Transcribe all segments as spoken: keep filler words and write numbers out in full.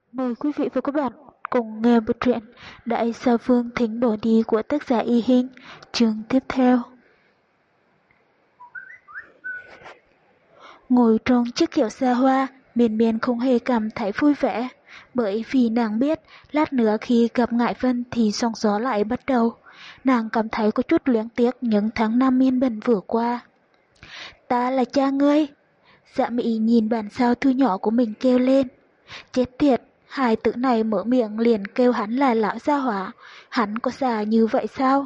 Mời quý vị và các bạn cùng nghe bộ truyện Đại Sa Vương Thính Bỏ Đi của tác giả Y Hinh, chương tiếp theo. Ngồi trong chiếc kiệu xa hoa, Miên Miên không hề cảm thấy vui vẻ, bởi vì nàng biết lát nữa khi gặp Ngải Vân thì sóng gió lại bắt đầu. Nàng cảm thấy có chút luyến tiếc những tháng năm yên bình vừa qua. Ta là cha ngươi. Dạ Mị nhìn bản sao thư nhỏ của mình kêu lên. Chết tiệt, hai tử này mở miệng liền kêu hắn là lão gia hỏa, hắn có già như vậy sao?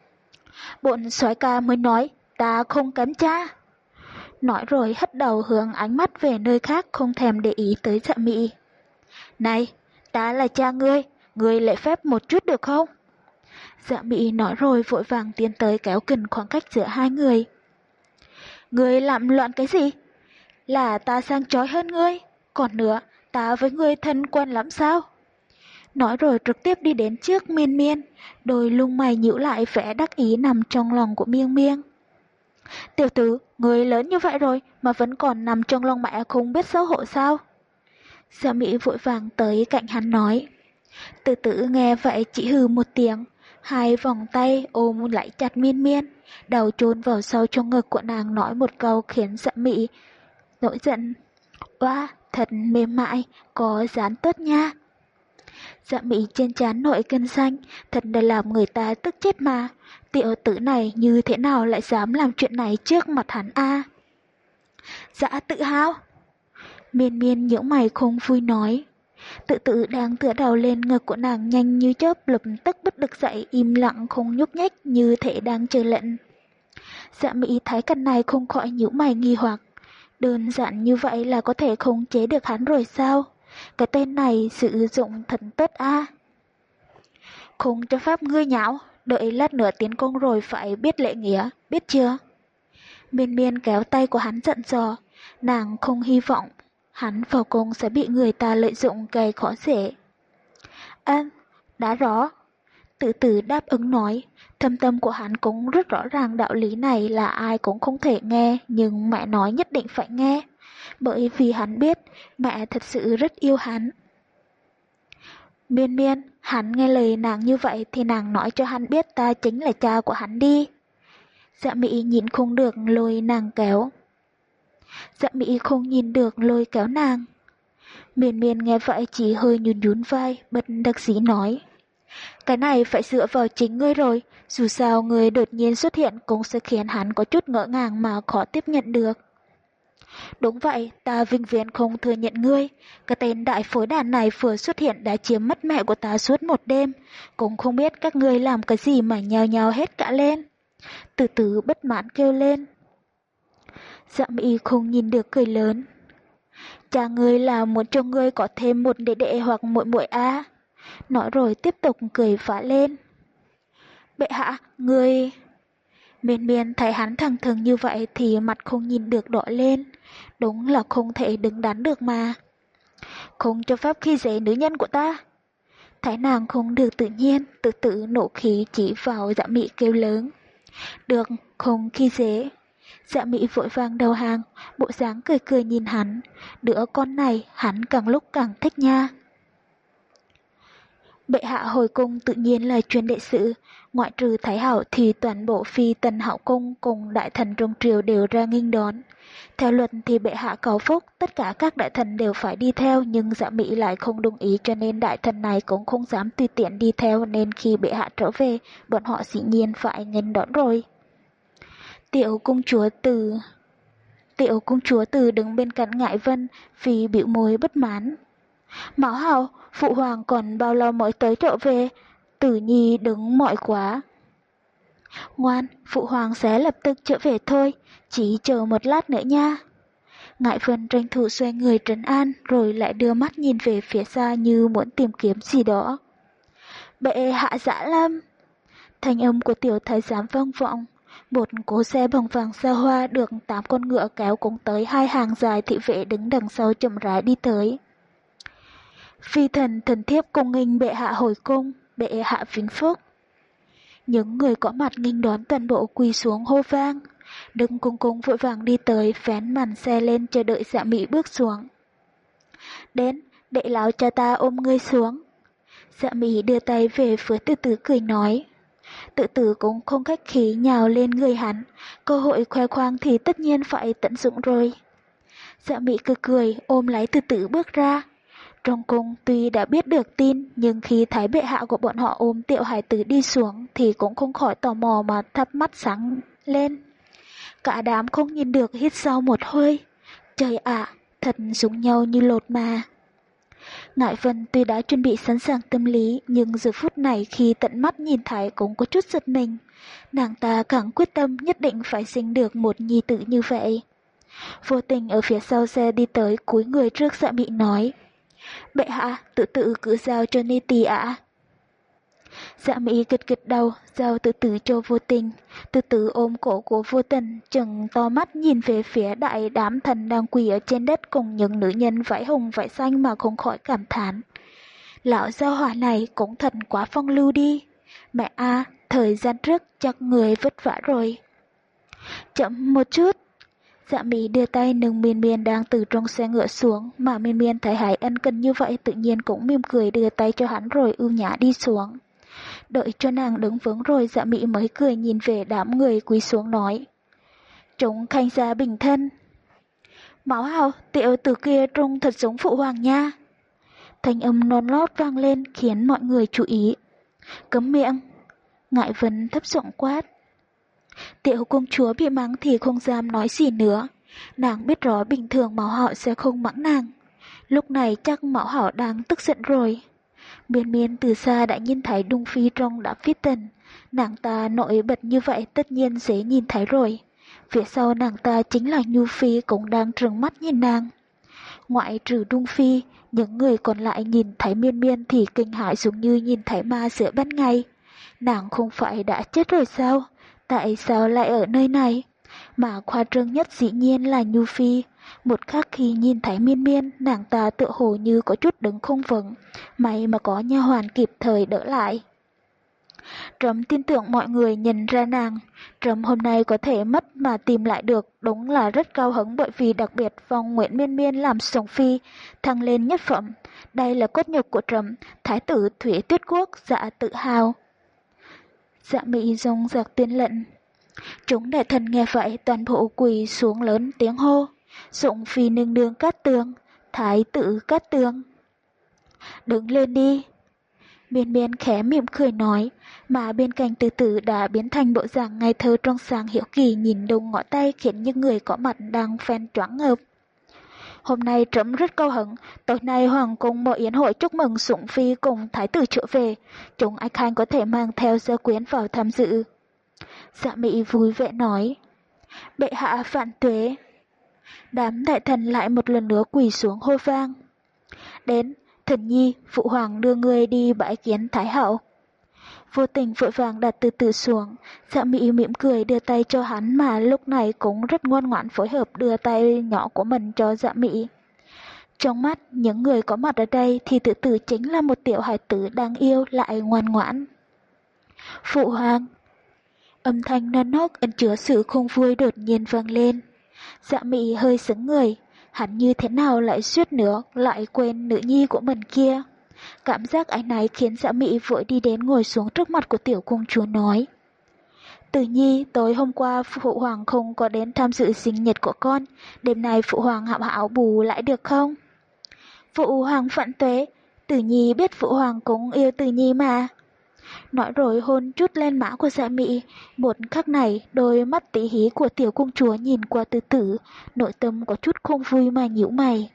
Bọn soái ca mới nói, ta không kém cha. Nói rồi hất đầu hướng ánh mắt về nơi khác không thèm để ý tới Dạ Mị. Này, ta là cha ngươi, ngươi lễ phép một chút được không? Dạ Mị nói rồi vội vàng tiến tới kéo gần khoảng cách giữa hai người. Ngươi làm loạn cái gì? Là ta sang chói hơn ngươi, còn nữa, ta với ngươi thân quen lắm sao? Nói rồi trực tiếp đi đến trước Miên Miên, đôi lông mày nhíu lại vẻ đắc ý nằm trong lòng của Miên Miên. Tiểu tử, người lớn như vậy rồi mà vẫn còn nằm trong lòng mẹ không biết xấu hổ sao? Dạ Mỹ vội vàng tới cạnh hắn nói. Từ tử nghe vậy chỉ hừ một tiếng, hai vòng tay ôm lại chặt Miên Miên, đầu chôn vào sâu trong ngực của nàng nói một câu khiến Dạ Mỹ nổi giận. Oa, thật mềm mại, có dán tốt nha. Dạ Mỹ trên trán nổi gân xanh, thật là làm người ta tức chết mà. Tiểu tử này như thế nào lại dám làm chuyện này trước mặt hắn a? Dạ tự hào. Miên Miên những mày không vui nói. Tự tự đang tựa đầu lên ngực của nàng nhanh như chớp, lập tức bất được dậy im lặng không nhúc nhích như thể đang chờ lệnh. Dạ Mỹ thấy cảnh này không khỏi nhíu mày nghi hoặc. Đơn giản như vậy là có thể khống chế được hắn rồi sao? Cái tên này sử dụng thật tốt a. Không cho phép ngươi nhão, đợi lát nữa tiến công rồi phải biết lễ nghĩa, biết chưa? Miên Miên kéo tay của hắn giận dò, nàng không hy vọng hắn vào cung sẽ bị người ta lợi dụng gây khó dễ. Ân, đã rõ. Tự tử đáp ứng nói, thâm tâm của hắn cũng rất rõ ràng đạo lý này là ai cũng không thể nghe, nhưng mẹ nói nhất định phải nghe, bởi vì hắn biết mẹ thật sự rất yêu hắn. Miên Miên, hắn nghe lời nàng như vậy thì nàng nói cho hắn biết ta chính là cha của hắn đi. Dạ Mỹ nhìn không được lôi nàng kéo. Dạ Mỹ không nhìn được lôi kéo nàng. Miên Miên nghe vậy chỉ hơi nhún nhún vai, bất đắc dĩ nói. Cái này phải dựa vào chính ngươi rồi, dù sao ngươi đột nhiên xuất hiện cũng sẽ khiến hắn có chút ngỡ ngàng mà khó tiếp nhận được. Đúng vậy, ta vinh viễn không thừa nhận ngươi. Cái tên đại phối đàn này vừa xuất hiện đã chiếm mất mẹ của ta suốt một đêm. Cũng không biết các ngươi làm cái gì mà nhào nhào hết cả lên. Từ từ bất mãn kêu lên. Dạ Mỹ không nhìn được cười lớn. Cha ngươi là muốn cho ngươi có thêm một đệ đệ hoặc muội muội a. Nói rồi tiếp tục cười phá lên. Bệ hạ, ngươi... Miên Miên thấy hắn thẳng thừng như vậy thì mặt không nhìn được đỏ lên. Đúng là không thể đứng đắn được mà. Không cho phép khi dễ nữ nhân của ta. Thấy nàng không được tự nhiên, tự tự nổ khí chỉ vào Dạ Mị kêu lớn. Được, không khi dễ. Dạ Mị vội vàng đầu hàng, bộ dáng cười cười nhìn hắn. Đứa con này hắn càng lúc càng thích nha. Bệ hạ hồi cung tự nhiên là chuyên đệ sự, ngoại trừ Thái Hậu thì toàn bộ phi tần hậu cung cùng đại thần trong triều đều ra nghênh đón. Theo luật thì bệ hạ cầu phúc, tất cả các đại thần đều phải đi theo, nhưng Dạ Mỹ lại không đồng ý cho nên đại thần này cũng không dám tùy tiện đi theo, nên khi bệ hạ trở về, bọn họ dĩ nhiên phải nghênh đón rồi. Tiểu công chúa Từ Tiểu công chúa Từ đứng bên cạnh Ngải Vân vì bĩu môi bất mãn. Máu Hậu, phụ hoàng còn bao lâu mới tới trở về? Tử Nhi đứng mỏi quá. Ngoan, phụ hoàng sẽ lập tức trở về thôi, chỉ chờ một lát nữa nha. Ngải Vân tranh thủ xoay người trấn an rồi lại đưa mắt nhìn về phía xa như muốn tìm kiếm gì đó. Bệ hạ Dã Lâm. Thanh âm của tiểu thái giám vang vọng. Một cỗ xe bằng vàng xa hoa được tám con ngựa kéo cũng tới hai hàng dài thị vệ đứng đằng sau chậm rãi đi tới. Phi thần thần thiếp cung nghênh bệ hạ hồi cung, bệ hạ vĩnh phúc. Những người có mặt nghênh đón toàn bộ quỳ xuống hô vang. Đừng cung cung vội vàng đi tới vén màn xe lên chờ đợi Dạ Mị bước xuống. Đến, Để lão cha ta ôm ngươi xuống. Dạ Mỹ đưa tay về phía Từ Từ cười nói. Tự tử cũng không khách khí nhào lên người hắn, cơ hội khoe khoang thì tất nhiên phải tận dụng rồi. Dạ Mỹ cười cười ôm lấy Từ Tử bước ra. Trong cung tuy đã biết được tin, nhưng khi thấy bệ hạ của bọn họ ôm tiểu hải tử đi xuống thì cũng không khỏi tò mò mà thắp mắt sáng lên. Cả đám không nhìn được hít sâu một hơi. Trời ạ, thật giống nhau như lột mà. Ngải Vân tuy đã chuẩn bị sẵn sàng tâm lý, nhưng giờ phút này khi tận mắt nhìn thấy cũng có chút giật mình. Nàng ta càng quyết tâm nhất định phải sinh được một nhi tử như vậy. Vô Tình ở phía sau xe đi tới cúi người trước Dạ Mị nói. Bệ hạ, tự tự cứ giao cho ni tỳ ạ. Dạ Mỹ gật gật đầu, giao Từ Tử cho Vô Tình. Từ Tử ôm cổ của Vô Tình, chừng to mắt nhìn về phía đại đám thần đang quỳ ở trên đất cùng những nữ nhân vải hồng vải xanh mà không khỏi cảm thán. Lão gia hỏa này cũng thật quá phong lưu đi. Mẹ a, thời gian trước chắc người vất vả rồi. Chậm một chút. Dạ Mỹ đưa tay nâng Miên Miên đang từ trong xe ngựa xuống, mà Miên Miên thấy Hải ân cần như vậy tự nhiên cũng mỉm cười đưa tay cho hắn rồi ưu nhã đi xuống. Đợi cho nàng đứng vững rồi Dạ Mỹ mới cười nhìn về đám người quỳ xuống nói. Chúng khanh gia bình thân. Máu hào, tiểu tử kia trông thật giống phụ hoàng nha. Thanh âm non lót vang lên khiến mọi người chú ý. Cấm miệng. Ngải Vân thấp giọng quát. Tiểu công chúa bị mắng thì không dám nói gì nữa. Nàng biết rõ bình thường Mão Hạo sẽ không mắng nàng. Lúc này chắc Mão Hạo đang tức giận rồi. Miên Miên từ xa đã nhìn thấy Dung Phi trong đám phi tần. Nàng ta nổi bật như vậy tất nhiên dễ nhìn thấy rồi. Phía sau nàng ta chính là Nhu Phi cũng đang trừng mắt nhìn nàng. Ngoại trừ Dung Phi, những người còn lại nhìn thấy Miên Miên thì kinh hãi giống như nhìn thấy ma giữa ban ngày. Nàng không phải đã chết rồi sao? Tại sao lại ở nơi này? Mà khoa trương nhất dĩ nhiên là Nhu Phi. Một khắc khi nhìn thấy Miên Miên, nàng ta tựa hồ như có chút đứng không vững. May mà có nha hoàn kịp thời đỡ lại. Trẫm tin tưởng mọi người nhìn ra nàng. Trẫm hôm nay có thể mất mà tìm lại được, đúng là rất cao hứng bởi vì đặc biệt vòng Nguyễn Miên Miên làm sủng phi, thăng lên nhất phẩm. Đây là cốt nhục của trẫm, Thái tử Thủy Tuyết Quốc dạ tự hào. Dạ Mỹ dùng giặc tiên lệnh. Chúng đại thần nghe vậy toàn bộ quỳ xuống lớn tiếng hô. Sủng phi nương nương Cát Tường, Thái tử Cát Tường. Đứng lên đi. Miên Miên khẽ mỉm cười nói, mà bên cạnh Từ Tử đã biến thành bộ dạng ngây thơ trong sáng hiếu kỳ nhìn đông ngõ tay khiến những người có mặt đang phen choáng ngợp. Hôm nay trẫm rất cao hứng, tối nay hoàng cung mở yến hội chúc mừng sủng phi cùng thái tử trở về, chúng anh khanh có thể mang theo gia quyến vào tham dự. Dạ Mỹ vui vẻ nói, bệ hạ vạn tuế. Đám đại thần lại một lần nữa quỳ xuống hô vang. Đến, Thần Nhi, phụ hoàng đưa người đi bãi kiến thái hậu. Vô Tình vội vàng đặt Từ Từ xuống, Dạ Mỹ mỉm cười đưa tay cho hắn mà lúc này cũng rất ngoan ngoãn phối hợp đưa tay nhỏ của mình cho Dạ Mỹ. Trong mắt những người có mặt ở đây thì Từ Từ chính là một tiểu hài tử đáng yêu lại ngoan ngoãn. Phụ hoàng. Âm thanh non nớt ẩn chứa sự không vui đột nhiên vang lên. Dạ Mỹ hơi sững người, hắn như thế nào lại suýt nữa lại quên nữ nhi của mình kia. Cảm giác ấy này khiến Dạ Mỹ vội đi đến ngồi xuống trước mặt của tiểu công chúa nói. Tử Nhi, tối hôm qua phụ hoàng không có đến tham dự sinh nhật của con, đêm nay phụ hoàng hảo hảo bù lại được không? Phụ hoàng vạn tuế, Tử Nhi biết phụ hoàng cũng yêu Tử Nhi mà. Nói rồi hôn chút lên má của Dạ Mỹ, một khắc này đôi mắt tí hí của tiểu công chúa nhìn qua Từ Tử, nội tâm có chút không vui mà nhíu mày.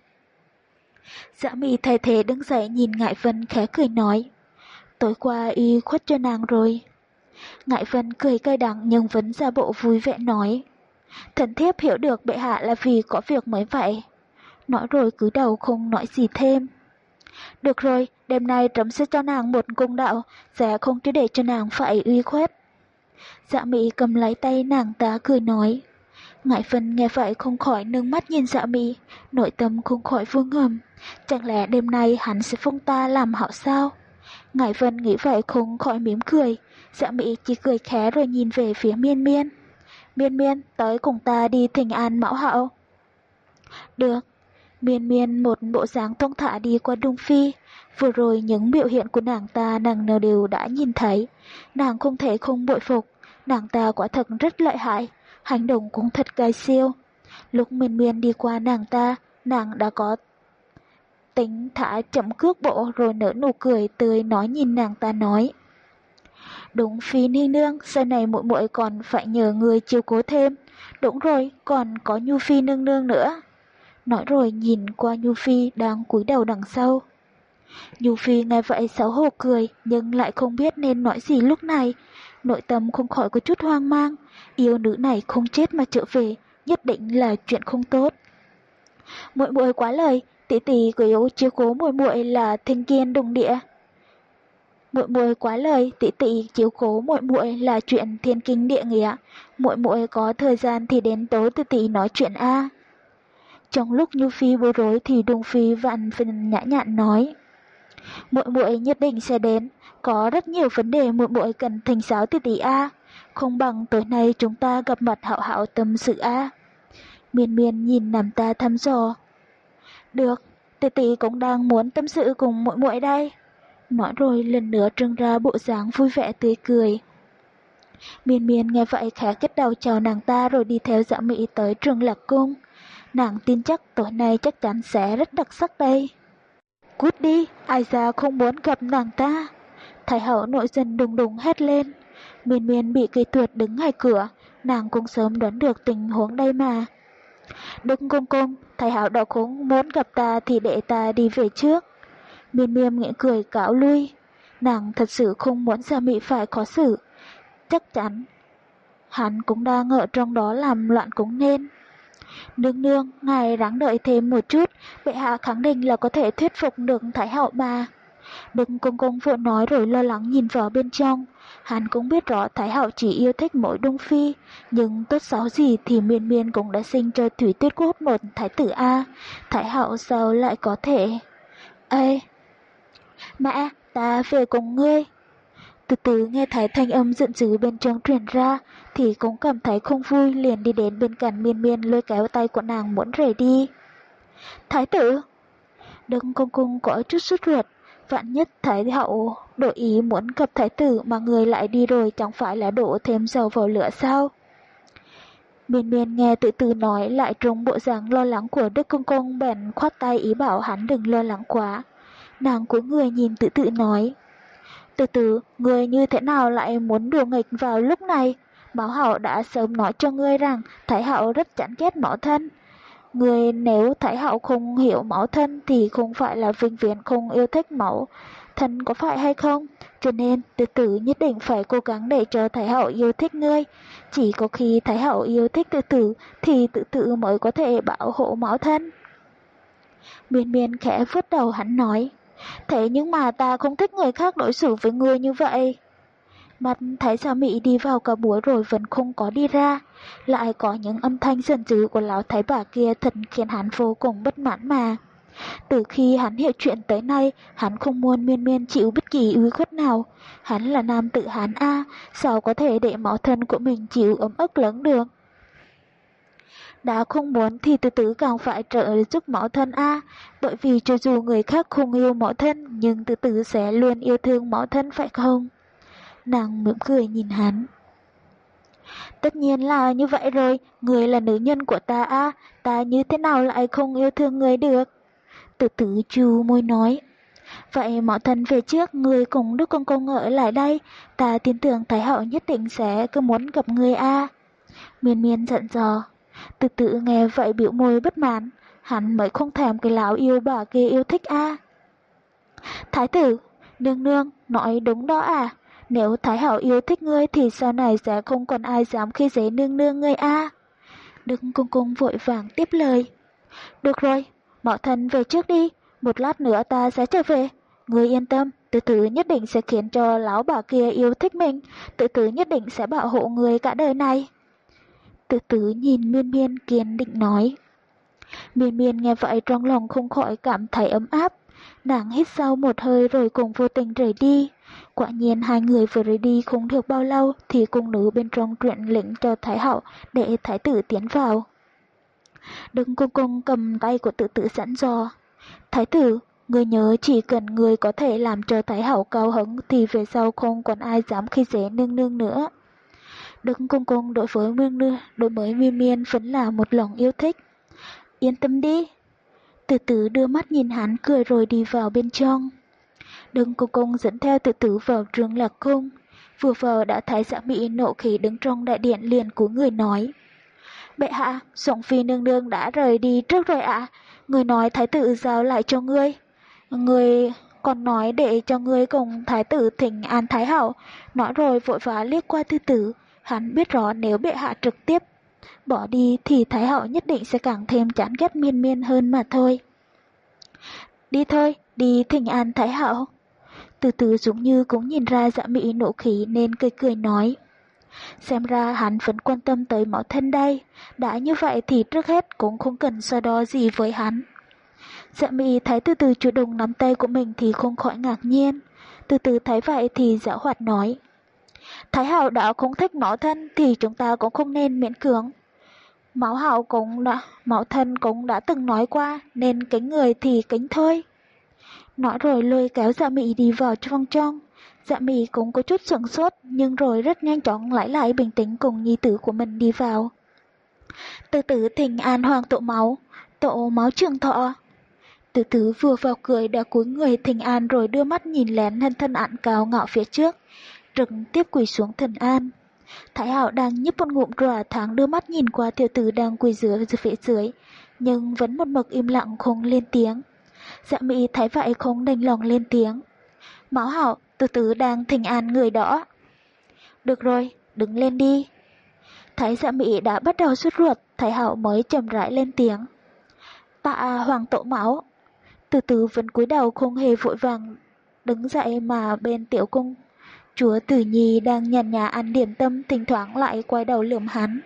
Dạ Mỹ thay thế đứng dậy nhìn Ngải Vân khẽ cười nói, tối qua y khuất cho nàng rồi. Ngải Vân cười cay đắng nhưng vẫn ra bộ vui vẻ nói, thần thiếp hiểu được bệ hạ là vì có việc mới vậy. Nói rồi cúi đầu không nói gì thêm. Được rồi, đêm nay trẫm sẽ cho nàng một công đạo, sẽ không cứ để cho nàng phải uy khuất. Dạ Mỹ cầm lấy tay nàng ta cười nói. Ngải Vân nghe vậy không khỏi nâng mắt nhìn Dạ Mỹ, nội tâm không khỏi vương ngầm. Chẳng lẽ đêm nay hắn sẽ phong ta làm hảo sao? Ngải Vân nghĩ vậy không khỏi mỉm cười. Dạ Mỹ chỉ cười khẽ rồi nhìn về phía Miên Miên. Miên Miên, tới cùng ta đi thỉnh an mẫu hậu. Được. Miên Miên một bộ dáng thong thả đi qua Đông Phi. Vừa rồi những biểu hiện của nàng ta nàng nào đều đã nhìn thấy. Nàng không thể không bội phục. Nàng ta quả thật rất lợi hại. Hành động cũng thật cay siêu. Lúc Miên Miên đi qua nàng ta, nàng đã có tính thả chậm cước bộ rồi nở nụ cười tươi nói nhìn nàng ta nói. Đúng Phi Ni Nương, sau này muội muội còn phải nhờ người chiếu cố thêm. Đúng rồi, còn có Nhu Phi nương nương nữa. Nói rồi nhìn qua Nhu Phi đang cúi đầu đằng sau. Nhu Phi nghe vậy xấu hổ cười, nhưng lại không biết nên nói gì lúc này. Nội tâm không khỏi có chút hoang mang. Yêu nữ này không chết mà trở về, nhất định là chuyện không tốt. Muội muội quá lời, tỷ tỷ của yếu chiếu cố muội muội là thiên kiên đồng địa. Muội muội quá lời, tỷ tỷ chiếu cố muội muội là chuyện thiên kinh địa nghĩa. Muội muội có thời gian thì đến tối tỷ tỷ nói chuyện a. Trong lúc Nhu Phi bối rối thì Đông Phi vạn phần nhã nhặn nói. Muội muội nhất định sẽ đến, có rất nhiều vấn đề muội muội cần thỉnh giáo tỷ tỷ a. Không bằng tối nay chúng ta gặp mặt hảo hảo tâm sự a. Miên Miên nhìn nàng ta thăm dò. Được, tỷ tỷ cũng đang muốn tâm sự cùng muội muội đây. Nói rồi lần nữa trưng ra bộ dáng vui vẻ tươi cười. Miên Miên nghe vậy khẽ kết đầu chào nàng ta rồi đi theo Dạ Mị tới Trường Lạc Cung. Nàng tin chắc tối nay chắc chắn sẽ rất đặc sắc đây. Cút đi, ai ra không muốn gặp nàng ta. Thái hậu nội dân đùng đùng hét lên. Miên Miên bị kỳ tuyệt đứng ngay cửa, nàng cũng sớm đoán được tình huống đây mà. Đừng cung cung, Thái hậu đã cũng muốn gặp ta thì để ta đi về trước. Miên Miên nghĩ cười cáo lui. Nàng thật sự không muốn Dạ Mị phải khó xử. Chắc chắn hắn cũng đang ở trong đó làm loạn cũng nên. Nương nương, ngài ráng đợi thêm một chút, bệ hạ khẳng định là có thể thuyết phục được Thái hậu bà. Đừng công công vội nói rồi lo lắng nhìn vào bên trong. Hắn cũng biết rõ Thái hậu chỉ yêu thích mỗi Đông Phi, nhưng tốt xấu gì thì Miên Miên cũng đã sinh cho Thủy Tuyết Quốc một thái tử A. Thái hậu sao lại có thể... Ê! Mẹ, ta về cùng ngươi. Từ từ nghe thấy thanh âm giận dữ bên trong truyền ra, thì cũng cảm thấy không vui, liền đi đến bên cạnh Miên Miên lôi kéo tay của nàng muốn rời đi. Thái tử! Đừng công cung có chút sốt ruột, vạn nhất Thái hậu đổi ý muốn gặp thái tử mà người lại đi rồi chẳng phải là đổ thêm dầu vào lửa sao? Miên Miên nghe tự tử nói lại trong bộ dáng lo lắng của Đức Công Công bèn khoát tay ý bảo hắn đừng lo lắng quá. Nàng cúi người nhìn tự tự nói. Từ từ, ngươi như thế nào lại muốn đùa nghịch vào lúc này? Mão hậu đã sớm nói cho ngươi rằng Thái hậu rất chán ghét mẫu thân. Ngươi nếu Thái hậu không hiểu mẫu thân thì không phải là vĩnh viễn không yêu thích mẫu thân có phải hay không? Cho nên từ từ nhất định phải cố gắng để cho Thái hậu yêu thích ngươi. Chỉ có khi Thái hậu yêu thích từ từ thì tự tự mới có thể bảo hộ mẫu thân. Miên Miên khẽ vuốt đầu hắn nói. Thế nhưng mà ta không thích người khác đối xử với ngươi như vậy. Mặt Thái Gia Mị đi vào cả buổi rồi vẫn không có đi ra. Lại có những âm thanh giận dữ của lão thái bà kia thật khiến hắn vô cùng bất mãn mà. Từ khi hắn hiểu chuyện tới nay, hắn không muốn Miên Miên chịu bất kỳ uy khuất nào. Hắn là nam tự Hán A, sao có thể để mẫu thân của mình chịu ấm ức lớn được. Đã không muốn thì từ từ càng phải trợ giúp mẫu thân A, bởi vì cho dù người khác không yêu mẫu thân, nhưng từ từ sẽ luôn yêu thương mẫu thân phải không? Nàng mỉm cười nhìn hắn. Tất nhiên là như vậy rồi, người là nữ nhân của ta A, ta như thế nào lại không yêu thương người được? Từ từ chu môi nói. Vậy mẫu thân về trước, người cùng Đức Công Công ở lại đây, ta tin tưởng Thái hậu nhất định sẽ cứ muốn gặp người A. Miên Miên giận dò. Từ từ nghe vậy biểu môi bất mãn, hắn mới không thèm cái lão yêu bà kia yêu thích A. Thái tử, nương nương, nói đúng đó à, nếu Thái hậu yêu thích ngươi thì sau này sẽ không còn ai dám khi dễ nương nương ngươi A. Đức Công Công vội vàng tiếp lời. Được rồi, mẫu thân về trước đi, một lát nữa ta sẽ trở về. Ngươi yên tâm, từ từ nhất định sẽ khiến cho lão bà kia yêu thích mình, từ từ nhất định sẽ bảo hộ người cả đời này. Từ từ nhìn Miên Miên kiên định nói. Miên Miên nghe vậy trong lòng không khỏi cảm thấy ấm áp. Nàng hít sâu một hơi rồi cùng vô tình rời đi. Quả nhiên hai người vừa rời đi không được bao lâu thì cung nữ bên trong truyền lệnh cho Thái hậu để Thái tử tiến vào. Đừng cung cung cầm tay của Tử Tử sẵn dò. Thái tử, người nhớ chỉ cần người có thể làm cho Thái hậu cao hứng thì về sau không còn ai dám khi dễ nương nương nữa. Đừng cung cung đối với nương nương, đối với Miên Miên vẫn là một lòng yêu thích. Yên tâm đi. Tử Tử đưa mắt nhìn hắn cười rồi đi vào bên trong. Đừng cung cung dẫn theo Tử Tử vào trường lạc cung. Vừa vào đã thấy Dạ Mị nộ khí đứng trong đại điện liền cúi người nói: Bệ hạ, Sủng Phi nương nương đã rời đi trước rồi ạ. À. Người nói thái tử giao lại cho ngươi. Người còn nói để cho ngươi cùng thái tử thỉnh an thái hậu. Nói rồi vội vã liếc qua Tử Tử. Hắn biết rõ nếu bệ hạ trực tiếp bỏ đi thì thái hậu nhất định sẽ càng thêm chán ghét Miên Miên hơn mà thôi. Đi thôi, đi thỉnh an thái hậu. Từ từ giống như cũng nhìn ra Dạ Mị nộ khí nên cười cười nói. Xem ra hắn vẫn quan tâm tới mẫu thân đây. Đã như vậy thì trước hết cũng không cần so đo gì với hắn. Dạ Mị thấy Từ từ chủ động nắm tay của mình thì không khỏi ngạc nhiên. Từ từ thấy vậy thì giảo hoạt nói. Thái hậu đã không thích mẫu thân thì chúng ta cũng không nên miễn cưỡng. Mẫu hậu cũng đã, mẫu thân cũng đã từng nói qua nên kính người thì kính thôi. Nói rồi lôi kéo Dạ Mị đi vào trong trong. Dạ Mị cũng có chút sửng sốt nhưng rồi rất nhanh chóng lấy lại bình tĩnh cùng nhi tử của mình đi vào. Từ từ thỉnh an hoàng tổ máu, tổ máu trường thọ. Từ từ vừa vào cười đã cúi người thỉnh an rồi đưa mắt nhìn lén thân thân ạn cao ngạo phía trước, trực tiếp quỳ xuống thần an. Thái hậu đang nhấp một ngụm rỏa tháng đưa mắt nhìn qua tiểu tử đang quỳ dưới phía dưới, nhưng vẫn một mực im lặng không lên tiếng. Dạ Mị thấy vậy không đành lòng lên tiếng. Mẫu hậu, từ từ đang thỉnh an người đó. Được rồi, đứng lên đi. Thấy Dạ Mị đã bắt đầu sốt ruột, Thái hậu mới chậm rãi lên tiếng. Tạ hoàng tổ mẫu. Từ từ vẫn cúi đầu không hề vội vàng đứng dậy mà bên tiểu cung chúa Tử Nhi đang nhàn nhã ăn điểm tâm thỉnh thoảng lại quay đầu lườm hắn.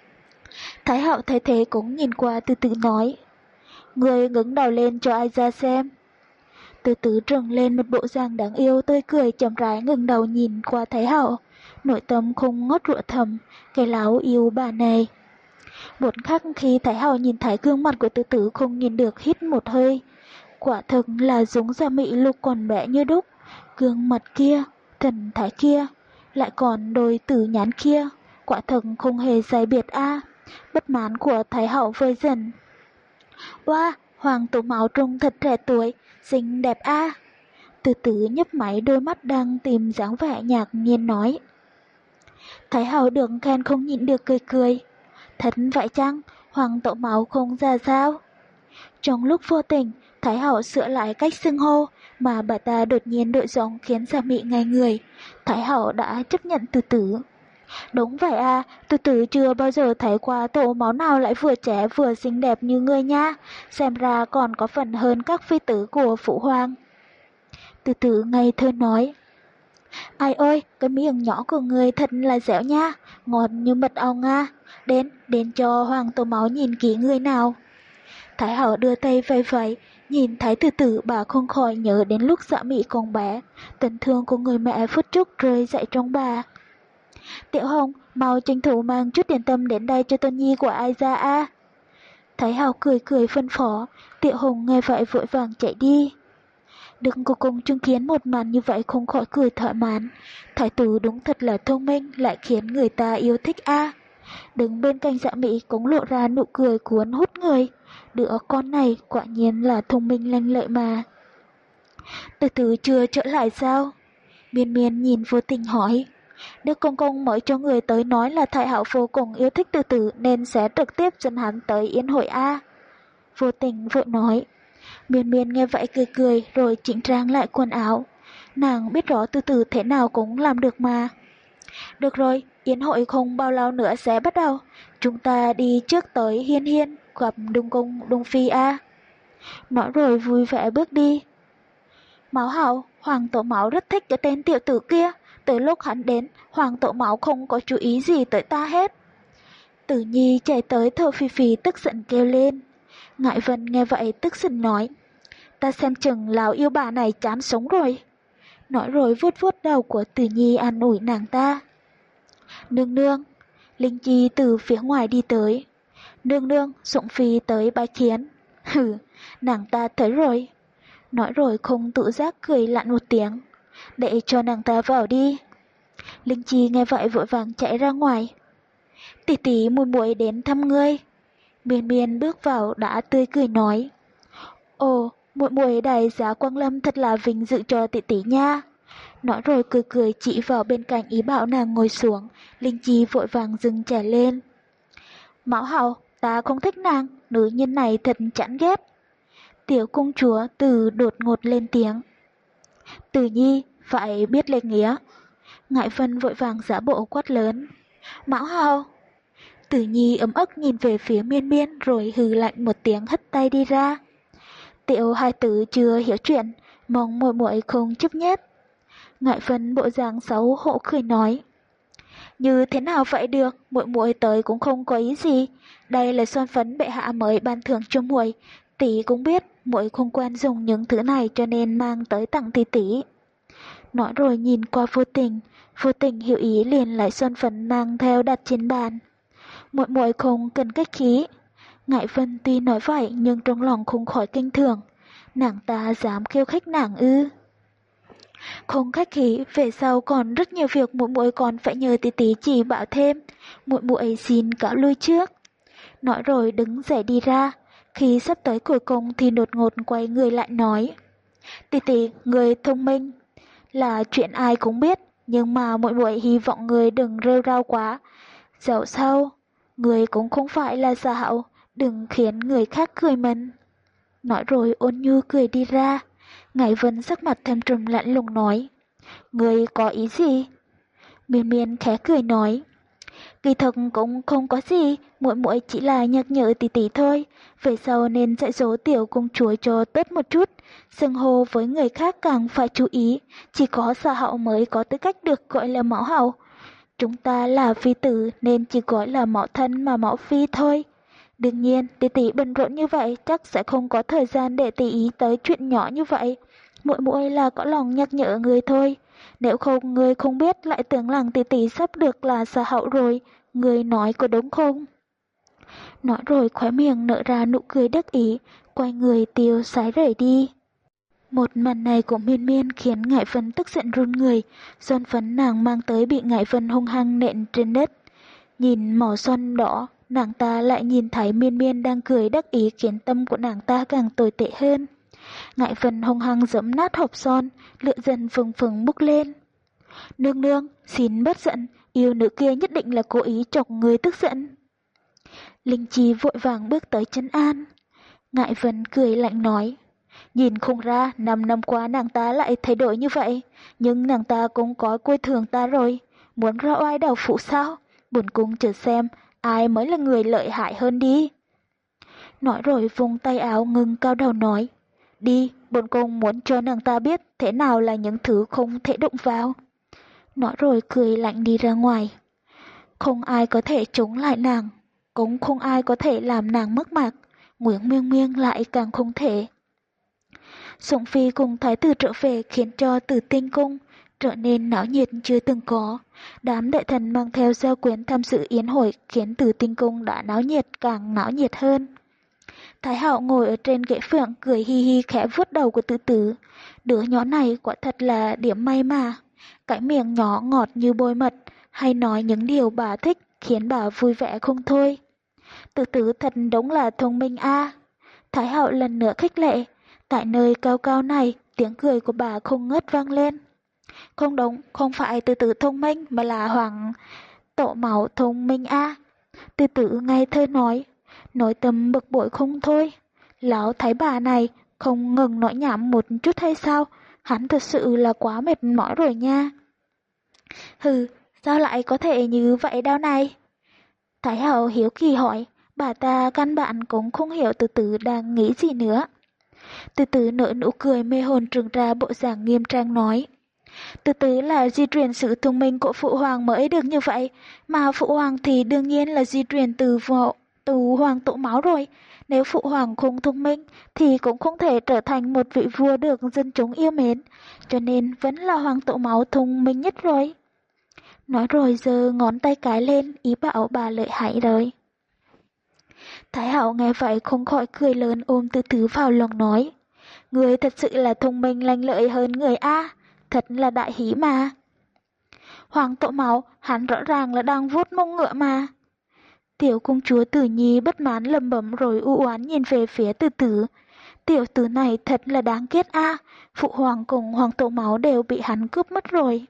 Thái hậu thấy thế cũng nhìn qua từ từ nói. Người ngẩng đầu lên cho ai ra xem. Từ từ trừng lên một bộ dạng đáng yêu tươi cười chậm rãi ngẩng đầu nhìn qua Thái hậu. Nội tâm không ngót rụa thầm, cái láo yêu bà này. Một khắc khi Thái hậu nhìn thấy gương mặt của Từ Tử không nhìn được hít một hơi. Quả thực là giống Dạ Mị lúc còn bé như đúc. Gương mặt kia, thần thái kia, lại còn đôi tử nhán kia, quả thực không hề sai biệt a. À. Bất mãn của Thái hậu vơi dần. Oa, hoàng tổ máu trông thật trẻ tuổi, xinh đẹp a. À. Từ từ nhấp máy đôi mắt đang tìm dáng vẻ nhạc nhiên nói. Thái hậu được khen không nhịn được cười cười. Thật vậy chăng, hoàng tổ máu không ra sao? Trong lúc vô tình, Thái hậu sửa lại cách xưng hô, mà bà ta đột nhiên đổi giọng khiến Dạ Mị ngay người. Thái hậu đã chấp nhận Từ Tử. Đúng vậy à, Từ Tử chưa bao giờ thấy qua tổ máu nào lại vừa trẻ vừa xinh đẹp như ngươi nha, xem ra còn có phần hơn các phi tử của phụ hoàng. Từ Tử ngây thơ nói. Ai ơi, cái miệng nhỏ của người thật là dẻo nha, ngọt như mật ong à. Đến, đến cho hoàng tổ máu nhìn kỹ người nào. Thái hậu đưa tay vẫy vẫy, nhìn thấy Từ Tử bà không khỏi nhớ đến lúc Dạ Mị còn bé, tình thương của người mẹ phút chốc rơi dậy trong bà. Tiểu Hồng, mau tranh thủ mang chút tiền tâm đến đây cho Tôn Nhi của ai ra a. À? Thái hậu cười cười phân phó, Tiểu Hồng nghe vậy vội vàng chạy đi. Đừng cô cùng chứng kiến một màn như vậy không khỏi cười thỏa mãn. Thái tử đúng thật là thông minh, lại khiến người ta yêu thích a. À. Đứng bên cạnh Dạ Mị cũng lộ ra nụ cười cuốn hút người. Đứa con này quả nhiên là thông minh lanh lợi mà. Từ từ chưa trở lại sao? Miên Miên nhìn vô tình hỏi. Đức công công mới cho người tới nói là Thái hậu vô cùng yêu thích Từ Tử nên sẽ trực tiếp dẫn hắn tới yến hội a. Vô tình vội nói. Miên Miên nghe vậy cười cười rồi chỉnh trang lại quần áo. Nàng biết rõ Từ Tử thế nào cũng làm được mà. Được rồi, yến hội không bao lâu nữa sẽ bắt đầu. Chúng ta đi trước tới Hiên Hiên gặp Đông Công Đông Phi a. Nói rồi vui vẻ bước đi. Máu hậu, hoàng tổ máu rất thích cái tên tiểu tử kia. Tới lúc hắn đến, hoàng tổ máu không có chú ý gì tới ta hết. Tử Nhi chạy tới thở phì phì tức giận kêu lên. Ngại Vân nghe vậy tức giận nói. Ta xem chừng lão yêu bà này chán sống rồi. Nói rồi vuốt vuốt đầu của Tử Nhi an ủi nàng ta. Nương nương, Linh Chi từ phía ngoài đi tới. Nương nương, Dụng Phi tới bái kiến. Hừ, nàng ta tới rồi. Nói rồi không tự giác cười lặn một tiếng. Để cho nàng ta vào đi. Linh Chi nghe vậy vội vàng chạy ra ngoài. Tỷ tỷ muội muội đến thăm ngươi. Miên Miên bước vào đã tươi cười nói. Ồ, muội muội đại giá Quang Lâm thật là vinh dự cho tỷ tỷ nha. Nói rồi cười cười chỉ vào bên cạnh ý bảo nàng ngồi xuống. Linh Chi vội vàng dừng trẻ lên. Mão Hậu, ta không thích nàng, nữ nhân này thật chán ghét. Tiểu công chúa Từ đột ngột lên tiếng. Từ Nhi, phải biết lễ nghĩa. Ngải Vân vội vàng giả bộ quát lớn. Mão Hậu. Từ Nhi ấm ức nhìn về phía Miên Miên rồi hừ lạnh một tiếng hất tay đi ra. Tiểu hai tử chưa hiểu chuyện, mong muội muội không chấp nhất. Ngải Vân bộ dáng xấu hổ cười nói. Như thế nào vậy được, muội muội tới cũng không có ý gì. Đây là son phấn bệ hạ mới ban thưởng cho muội. Tỷ cũng biết muội không quen dùng những thứ này cho nên mang tới tặng tỷ tỷ. Nói rồi nhìn qua Vô Tình, Vô Tình hiểu ý liền lấy son phấn mang theo đặt trên bàn. Muội muội không cần cách khí. Ngải Vân tuy nói vậy nhưng trong lòng không khỏi kinh thường. Nàng ta dám kêu khách nàng ư? Không khách khí, về sau còn rất nhiều việc muội muội còn phải nhờ tỷ tỷ chỉ bảo thêm. Muội muội xin cáo lui trước. Nói rồi đứng dậy đi ra. Khi sắp tới cuối cùng thì đột ngột quay người lại nói. Tỷ tỷ, người thông minh là chuyện ai cũng biết, nhưng mà muội muội hy vọng người đừng rêu rao quá. Dẫu sao, người cũng không phải là giả hậu, đừng khiến người khác cười mình. Nói rồi ôn nhu cười đi ra. Ngải Vân sắc mặt thâm trầm lạnh lùng nói. Người có ý gì? Miên Miên khẽ cười nói. Kỳ thực cũng không có gì, muội muội chỉ là nhắc nhở tỷ tỷ thôi. Về sau nên dạy dỗ tiểu công chúa cho tốt một chút. Xưng hô với người khác càng phải chú ý, chỉ có giả hậu mới có tư cách được gọi là mẫu hậu. Chúng ta là phi tử nên chỉ gọi là mẫu thân mà mẫu phi thôi. Đương nhiên, tỷ tỷ bận rộn như vậy chắc sẽ không có thời gian để tỷ ý tới chuyện nhỏ như vậy. Muội muội là có lòng nhắc nhở người thôi. Nếu không người không biết lại tưởng rằng tỷ tỷ sắp được là giả hậu rồi. Người nói có đúng không? Nói rồi khóe miệng nở ra nụ cười đắc ý, quay người tiêu sái rời đi. Một màn này của Miên Miên khiến Ngải Vân tức giận run người, son phấn nàng mang tới bị Ngải Vân hung hăng nện trên đất. Nhìn màu son đỏ, nàng ta lại nhìn thấy Miên Miên đang cười đắc ý khiến tâm của nàng ta càng tồi tệ hơn. Ngải Vân hung hăng giẫm nát hộp son, lửa dần phừng phừng bốc lên. Nương nương, xin bớt giận, yêu nữ kia nhất định là cố ý chọc người tức giận. Linh Chi vội vàng bước tới trấn an. Ngải Vân cười lạnh nói. Nhìn không ra, năm năm qua nàng ta lại thay đổi như vậy, nhưng nàng ta cũng có quê thường ta rồi. Muốn ra oai đầu phụ sao? Bổn cung chờ xem, ai mới là người lợi hại hơn đi. Nói rồi vùng tay áo ngừng cao đầu nói. Đi, bổn cung muốn cho nàng ta biết thế nào là những thứ không thể đụng vào. Nói rồi cười lạnh đi ra ngoài. Không ai có thể chống lại nàng, cũng không ai có thể làm nàng mất mặt. Nguyễn Miên Miên lại càng không thể. Sủng Phi cùng thái tử trở về khiến cho Tử Tinh cung trở nên náo nhiệt chưa từng có. Đám đại thần mang theo giao quyến tham dự yến hội khiến Tử Tinh cung đã náo nhiệt càng náo nhiệt hơn. Thái hậu ngồi ở trên ghế phượng cười hi hi khẽ vuốt đầu của Tử Tử. Đứa nhỏ này quả thật là điểm may mà. Cái miệng nhỏ ngọt như bôi mật, hay nói những điều bà thích khiến bà vui vẻ không thôi. Tử Tử thật đúng là thông minh a. Thái hậu lần nữa khích lệ. Tại nơi cao cao này, tiếng cười của bà không ngớt vang lên. Không đúng, không phải Tử Tử thông minh mà là Hoàng Tổ Mẫu thông minh a. Tử Tử ngây thơ nói, nội tâm bực bội không thôi. Lão thấy bà này không ngừng nói nhảm một chút hay sao? Hắn thật sự là quá mệt mỏi rồi nha. Hừ, sao lại có thể như vậy đâu này? Thái hậu hiếu kỳ hỏi, bà ta căn bản cũng không hiểu Tử Tử đang nghĩ gì nữa. Từ từ nở nụ cười mê hồn trừng ra bộ dạng nghiêm trang nói. Từ từ là di truyền sự thông minh của Phụ Hoàng mới được như vậy, mà Phụ Hoàng thì đương nhiên là di truyền từ vợ, từ Hoàng Tổ Máu rồi. Nếu Phụ Hoàng không thông minh thì cũng không thể trở thành một vị vua được dân chúng yêu mến, cho nên vẫn là Hoàng Tổ Máu thông minh nhất rồi. Nói rồi giơ ngón tay cái lên ý bảo bà lợi hại rồi. Thái Hậu nghe vậy không khỏi cười lớn ôm Từ Từ vào lòng nói. Người thật sự là thông minh lanh lợi hơn người A, thật là đại hỷ mà. Hoàng Tổ Máu, hắn rõ ràng là đang vuốt mông ngựa mà. Tiểu công chúa Tử Nhi bất mãn lầm bẩm rồi u oán nhìn về phía Từ Tử. Tiểu tử này thật là đáng ghét a, phụ hoàng cùng Hoàng Tổ Máu đều bị hắn cướp mất rồi.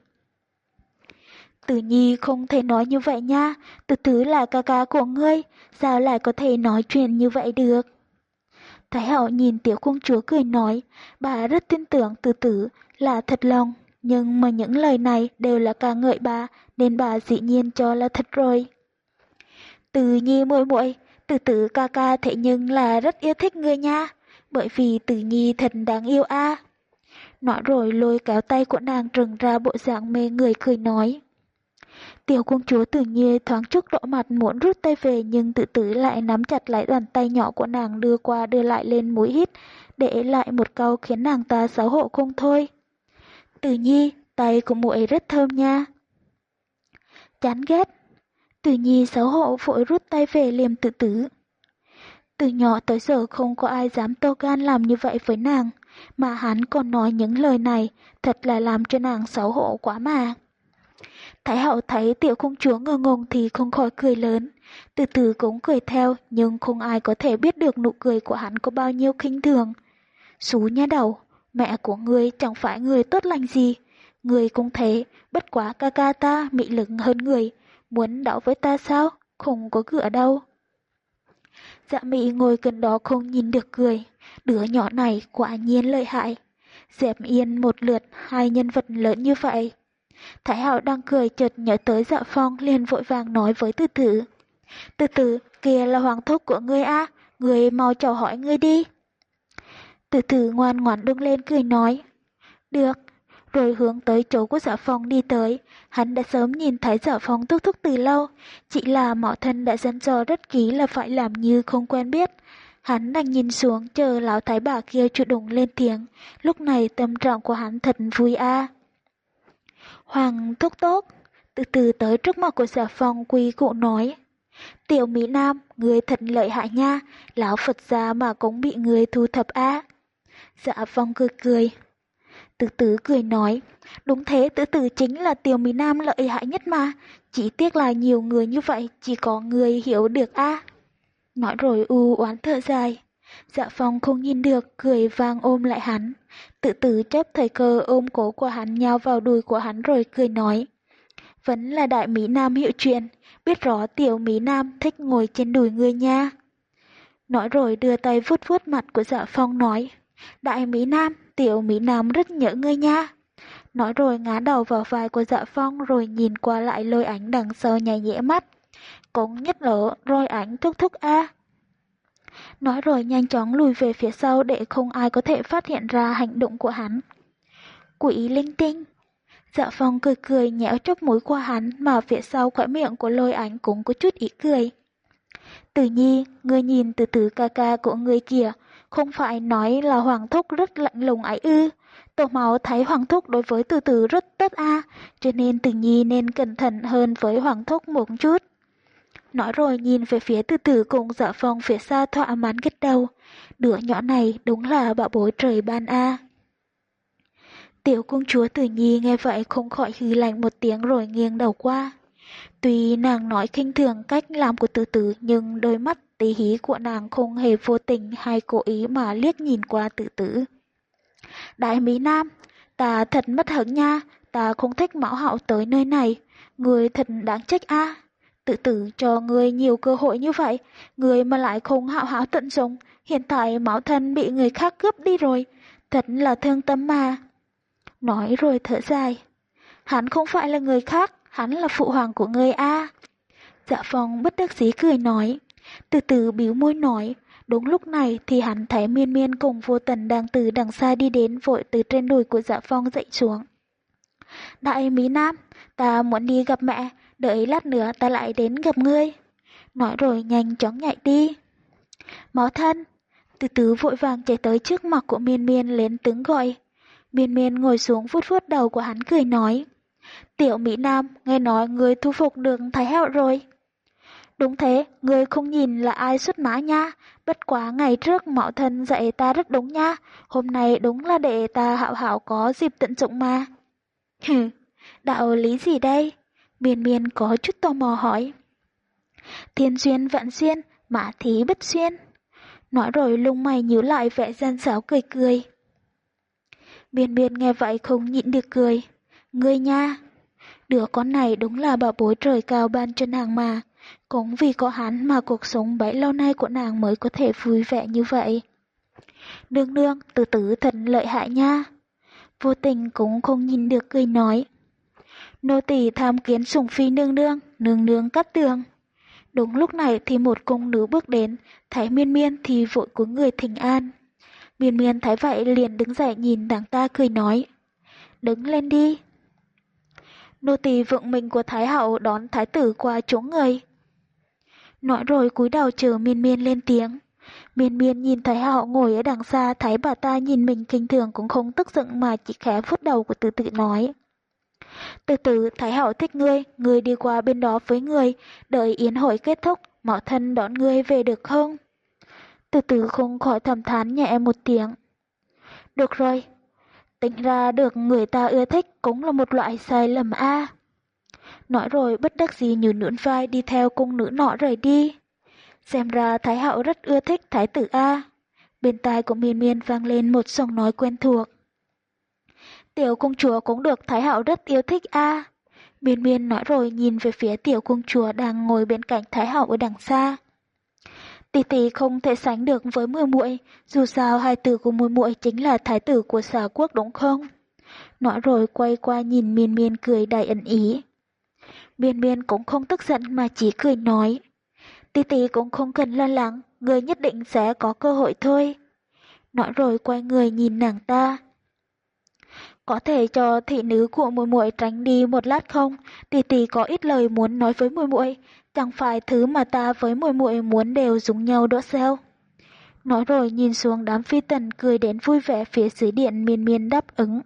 Tử Nhi không thể nói như vậy nha, Từ Tử là ca ca của ngươi, sao lại có thể nói chuyện như vậy được? Thái Hậu nhìn tiểu công chúa cười nói, bà rất tin tưởng Từ Tử là thật lòng, nhưng mà những lời này đều là ca ngợi bà, nên bà dĩ nhiên cho là thật rồi. Tử Nhi muội muội, Từ Tử ca ca thế nhưng là rất yêu thích ngươi nha, bởi vì Tử Nhi thật đáng yêu a. Nói rồi lôi kéo tay của nàng trừng ra bộ dạng mê người cười nói. Tiểu công chúa Tử Nhi thoáng chút đỏ mặt muốn rút tay về nhưng Từ Tử lại nắm chặt lại bàn tay nhỏ của nàng đưa qua đưa lại lên mũi hít, để lại một câu khiến nàng ta xấu hổ không thôi. Tử Nhi, tay của muội rất thơm nha. Chán ghét. Tử Nhi xấu hổ vội rút tay về liềm Từ Tử. Từ nhỏ tới giờ không có ai dám to gan làm như vậy với nàng, mà hắn còn nói những lời này, thật là làm cho nàng xấu hổ quá mà. Thái Hậu thấy tiểu công chúa ngơ ngùng thì không khỏi cười lớn, Từ Từ cũng cười theo, nhưng không ai có thể biết được nụ cười của hắn có bao nhiêu khinh thường. Xú nha đầu, mẹ của ngươi chẳng phải người tốt lành gì, ngươi cũng thế, bất quá ca ca ta mị lực hơn người, muốn đảo với ta sao, không có cửa đâu. Dạ Mị ngồi gần đó không nhìn được cười, đứa nhỏ này quả nhiên lợi hại. Dẹp yên một lượt hai nhân vật lớn như vậy. Thái Hậu đang cười chợt nhớ tới Dạ Phong liền vội vàng nói với Từ Tử. Từ Tử, kia là hoàng thúc của ngươi a, ngươi mau chào hỏi ngươi đi. Từ Tử ngoan ngoãn đứng lên cười nói. Được, rồi hướng tới chỗ của Dạ Phong đi tới. Hắn đã sớm nhìn thấy Dạ Phong thúc thúc từ lâu, chỉ là mẫu thân đã dặn dò rất kỹ là phải làm như không quen biết. Hắn đang nhìn xuống chờ lão thái bà kia chủ động lên tiếng, lúc này tâm trạng của hắn thật vui a. Hoàng thúc tốt, từ từ tới trước mặt của Dạ Phong quy cụ nói. Tiểu Mỹ Nam, người thật lợi hại nha, lão Phật gia mà cũng bị người thu thập a. Dạ Phong cười cười. Từ từ cười nói, đúng thế, từ từ chính là Tiểu Mỹ Nam lợi hại nhất mà, chỉ tiếc là nhiều người như vậy, chỉ có người hiểu được a. Nói rồi u oán thở dài. Dạ Phong không nhìn được, cười vang ôm lại hắn. Tự tử chấp thời cơ ôm cổ của hắn nhào vào đùi của hắn rồi cười nói. Vẫn là đại Mỹ Nam hiệu chuyện, biết rõ Tiểu Mỹ Nam thích ngồi trên đùi người nha. Nói rồi đưa tay vuốt vuốt mặt của Dạ Phong nói. Đại Mỹ Nam, Tiểu Mỹ Nam rất nhớ ngươi nha. Nói rồi ngã đầu vào vai của Dạ Phong rồi nhìn qua lại Lôi Ánh đằng sau nhảy nhẽ mắt. Cũng nhất lỡ Lôi Ánh thúc thúc a. Nói rồi nhanh chóng lùi về phía sau để không ai có thể phát hiện ra hành động của hắn. Quỷ linh tinh. Dạ Phong cười cười nhéo chóp mũi qua hắn mà phía sau khóe miệng của Lôi Ánh cũng có chút ý cười. Tử Nhi, ngươi nhìn từ từ ca ca của ngươi kìa, không phải nói là Hoàng Thúc rất lạnh lùng ấy ư. Tổ máu thấy Hoàng Thúc đối với từ từ rất tốt a, cho nên Tử Nhi nên cẩn thận hơn với Hoàng Thúc một chút. Nói rồi nhìn về phía Từ Tử cùng Dạ Phong phía xa thỏa mãn gật đầu. Đứa nhỏ này đúng là bảo bối trời ban a. Tiểu công chúa Tử Nhi nghe vậy không khỏi hừ lạnh một tiếng rồi nghiêng đầu qua. Tuy nàng nói khinh thường cách làm của Từ Tử nhưng đôi mắt tí hí của nàng không hề vô tình hay cố ý mà liếc nhìn qua Từ Tử. Đại Mỹ Nam, ta thật mất hứng nha, ta không thích Mão Hạo tới nơi này, người thật đáng trách a. Tự tử cho người nhiều cơ hội như vậy, người mà lại không hảo hảo tận dụng, hiện tại Mão thân bị người khác cướp đi rồi, thật là thương tâm mà. Nói rồi thở dài, hắn không phải là người khác, hắn là phụ hoàng của người a. Dạ Phong bất đắc dĩ cười nói, từ từ bĩu môi nói, đúng lúc này thì hắn thấy Miên Miên cùng Vô Tần đang từ đằng xa đi đến vội từ trên đùi của Dạ Phong dậy xuống. Đại Mỹ Nam, ta muốn đi gặp mẹ, đợi lát nữa ta lại đến gặp ngươi. Nói rồi nhanh chóng nhảy đi. Máu thân, từ từ vội vàng chạy tới trước mặt của Miên Miên lên tiếng gọi. Miên Miên ngồi xuống vuốt vuốt đầu của hắn cười nói. Tiểu Mỹ Nam, nghe nói ngươi thu phục được Thái Hậu rồi. Đúng thế, ngươi không nhìn là ai xuất mã nha, bất quá ngày trước mạo thân dạy ta rất đúng nha, hôm nay đúng là để ta hảo hảo có dịp tận dụng mà. Hừ, đạo lý gì đây? Miên miên có chút tò mò hỏi. Thiên duyên vạn duyên, mã thí bất duyên. Nói rồi lông mày nhíu lại vẻ gian xảo cười cười. Miên miên nghe vậy không nhịn được cười. Ngươi nha, đứa con này đúng là bảo bối trời cao ban cho nàng mà. Cũng vì có hắn mà cuộc sống bấy lâu nay của nàng mới có thể vui vẻ như vậy. Nương nương, từ từ thật lợi hại nha. Vô tình cũng không nhìn được cười nói. Nô tỳ tham kiến sủng phi nương nương, nương nương cắt tường. Đúng lúc này thì một cung nữ bước đến, thấy miên miên thì vội cúi người thỉnh an. Miên miên thấy vậy liền đứng dậy nhìn nàng ta cười nói. Đứng lên đi. Nô tỳ vượng mình của Thái hậu đón thái tử qua chỗ người. Nói rồi cúi đầu chờ miên miên lên tiếng. Miên miên nhìn Thái hậu ngồi ở đằng xa, thấy bà ta nhìn mình kinh thường cũng không tức giận mà chỉ khẽ vuốt đầu của từ từ nói. Từ từ, Thái hậu thích ngươi, ngươi đi qua bên đó với ngươi, đợi yến hội kết thúc, mạo thân đón ngươi về được không? Từ từ không khỏi thầm thán nhẹ một tiếng. Được rồi, tính ra được người ta ưa thích cũng là một loại sai lầm a. Nói rồi bất đắc dĩ nhún nhún vai đi theo cung nữ nọ rời đi. Xem ra Thái hậu rất ưa thích thái tử a. Bên tai của miên miên vang lên một giọng nói quen thuộc. Tiểu công chúa cũng được Thái hậu rất yêu thích a. Miên miên nói rồi nhìn về phía tiểu công chúa đang ngồi bên cạnh Thái hậu ở đằng xa. Tỷ tỷ không thể sánh được với muội muội, dù sao hai tử của muội muội chính là thái tử của xà quốc đúng không? Nói rồi quay qua nhìn miên miên cười đầy ẩn ý. Miên miên cũng không tức giận mà chỉ cười nói. Tỷ tỷ cũng không cần lo lắng, người nhất định sẽ có cơ hội thôi. Nói rồi quay người nhìn nàng ta. Có thể cho thị nữ của muội muội tránh đi một lát không? Tỷ tỷ có ít lời muốn nói với muội muội, chẳng phải thứ mà ta với muội muội muốn đều giống nhau đó sao? Nói rồi nhìn xuống đám phi tần cười đến vui vẻ phía dưới điện, miên miên đáp ứng.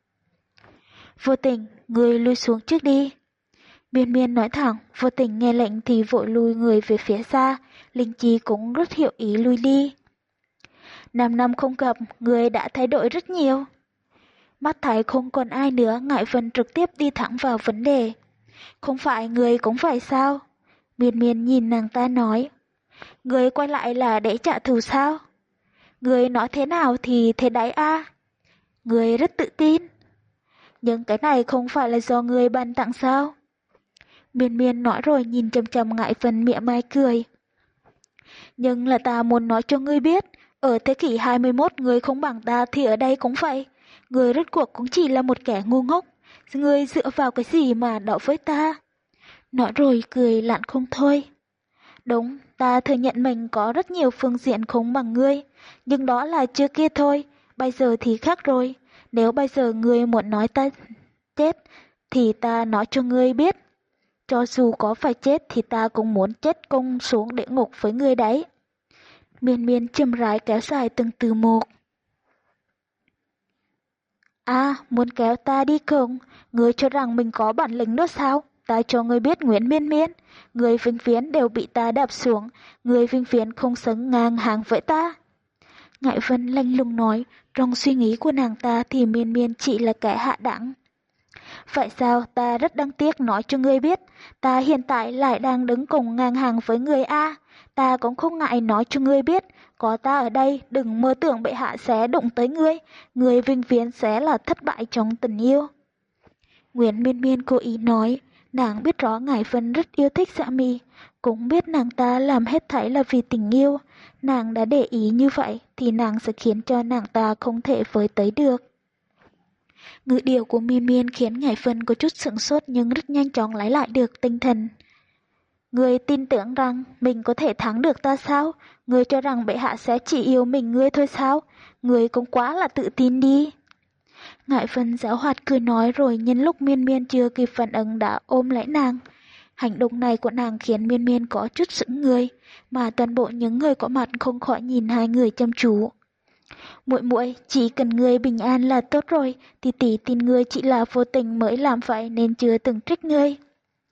Vô tình, người lui xuống trước đi. Miên miên nói thẳng, vô tình nghe lệnh thì vội lui người về phía xa, Linh Chi cũng rất hiểu ý lui đi. Năm năm không gặp, người đã thay đổi rất nhiều. Mắt thấy không còn ai nữa, Ngải Vân trực tiếp đi thẳng vào vấn đề. Không phải người cũng phải sao? Miên miên nhìn nàng ta nói. Người quay lại là để trả thù sao? Người nói thế nào thì thế đấy a. À? Người rất tự tin. Nhưng cái này không phải là do người ban tặng sao? Miên miên nói rồi nhìn chầm chầm Ngải Vân mỉa mai cười. Nhưng là ta muốn nói cho ngươi biết, ở thế kỷ hai mươi mốt người không bằng ta thì ở đây cũng vậy. Người rốt cuộc cũng chỉ là một kẻ ngu ngốc. Người dựa vào cái gì mà đấu với ta? Nói rồi cười lặn không thôi. Đúng, ta thừa nhận mình có rất nhiều phương diện không bằng ngươi. Nhưng đó là chưa kia thôi. Bây giờ thì khác rồi. Nếu bây giờ ngươi muốn nói ta chết, thì ta nói cho ngươi biết. Cho dù có phải chết thì ta cũng muốn chết công xuống địa ngục với ngươi đấy. Miên miên chậm rãi kéo dài từng từ một. À, muốn kéo ta đi cùng, ngươi cho rằng mình có bản lĩnh đó sao? Ta cho ngươi biết Nguyễn Miên Miên, ngươi vĩnh viễn đều bị ta đạp xuống, ngươi vĩnh viễn không xứng ngang hàng với ta. Ngải Vân lạnh lùng nói, trong suy nghĩ của nàng ta thì Miên Miên chỉ là kẻ hạ đẳng. Vậy sao, ta rất đáng tiếc nói cho ngươi biết, ta hiện tại lại đang đứng cùng ngang hàng với ngươi a. Ta cũng không ngại nói cho ngươi biết, có ta ở đây đừng mơ tưởng bệ hạ sẽ đụng tới ngươi, ngươi vinh viễn sẽ là thất bại trong tình yêu. Nguyễn Miên Miên cố ý nói, nàng biết rõ Ngải Vân rất yêu thích Dạ Mi, cũng biết nàng ta làm hết thảy là vì tình yêu, nàng đã để ý như vậy thì nàng sẽ khiến cho nàng ta không thể với tới được. Ngữ điệu của Miên Miên khiến Ngải Vân có chút sửng sốt nhưng rất nhanh chóng lấy lại được tinh thần. Ngươi tin tưởng rằng mình có thể thắng được ta sao? Ngươi cho rằng bệ hạ sẽ chỉ yêu mình ngươi thôi sao? Ngươi cũng quá là tự tin đi. Ngải Vân giảo hoạt cười nói rồi nhân lúc Miên Miên chưa kịp phản ứng đã ôm lấy nàng. Hành động này của nàng khiến Miên Miên có chút sững người, mà toàn bộ những người có mặt không khỏi nhìn hai người chăm chú. Muội muội, chỉ cần ngươi bình an là tốt rồi, thì tỷ tin ngươi chỉ là vô tình mới làm vậy nên chưa từng trách ngươi.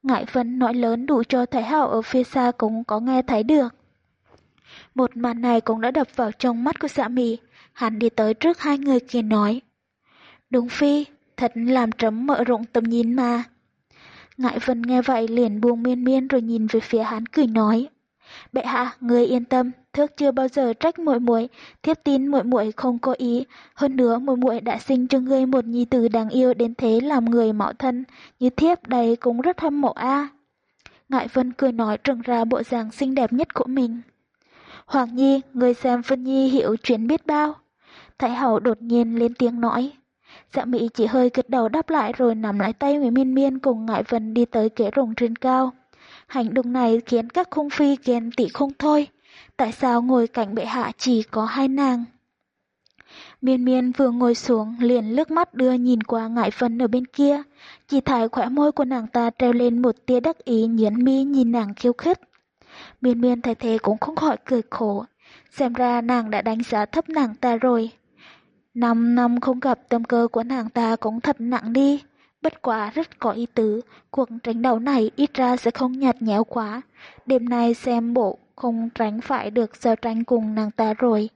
Ngải Vân nói lớn đủ cho Thái Hạo ở phía xa cũng có nghe thấy được. Một màn này cũng đã đập vào trong mắt của Dạ Mị, hắn đi tới trước hai người kia nói. Đúng phi, thật làm trẫm mở rộng tầm nhìn mà. Ngải Vân nghe vậy liền buông Miên Miên rồi nhìn về phía hắn cười nói. Bệ hạ, người yên tâm, thước chưa bao giờ trách muội muội, thiếp tin muội muội không có ý, hơn nữa muội muội đã sinh cho ngươi một nhi tử đáng yêu đến thế làm người mạo thân, như thiếp đây cũng rất hâm mộ a. Ngải Vân cười nói trừng ra bộ dạng xinh đẹp nhất của mình. Hoàng Nhi, người xem Vân Nhi hiểu chuyện biết bao. Thái hậu đột nhiên lên tiếng nói. Dạ Mỹ chỉ hơi gật đầu đáp lại rồi nắm lấy tay với Miên Miên cùng Ngải Vân đi tới kế rồng trên cao. Hành động này khiến các cung phi ghen tị không thôi. Tại sao ngồi cạnh bệ hạ chỉ có hai nàng? Miên Miên vừa ngồi xuống liền lướt mắt đưa nhìn qua Ngải Vân ở bên kia. Chỉ thấy khóe môi của nàng ta treo lên một tia đắc ý nhếch mi nhìn nàng khiêu khích. Miên Miên thấy thế cũng không khỏi cười khổ. Xem ra nàng đã đánh giá thấp nàng ta rồi. Năm năm không gặp tâm cơ của nàng ta cũng thật nặng đi. Bất quá rất có ý tứ, cuộc tranh đấu này ít ra sẽ không nhạt nhẽo quá. Đêm nay xem bộ không tránh phải được giao tranh cùng nàng ta rồi.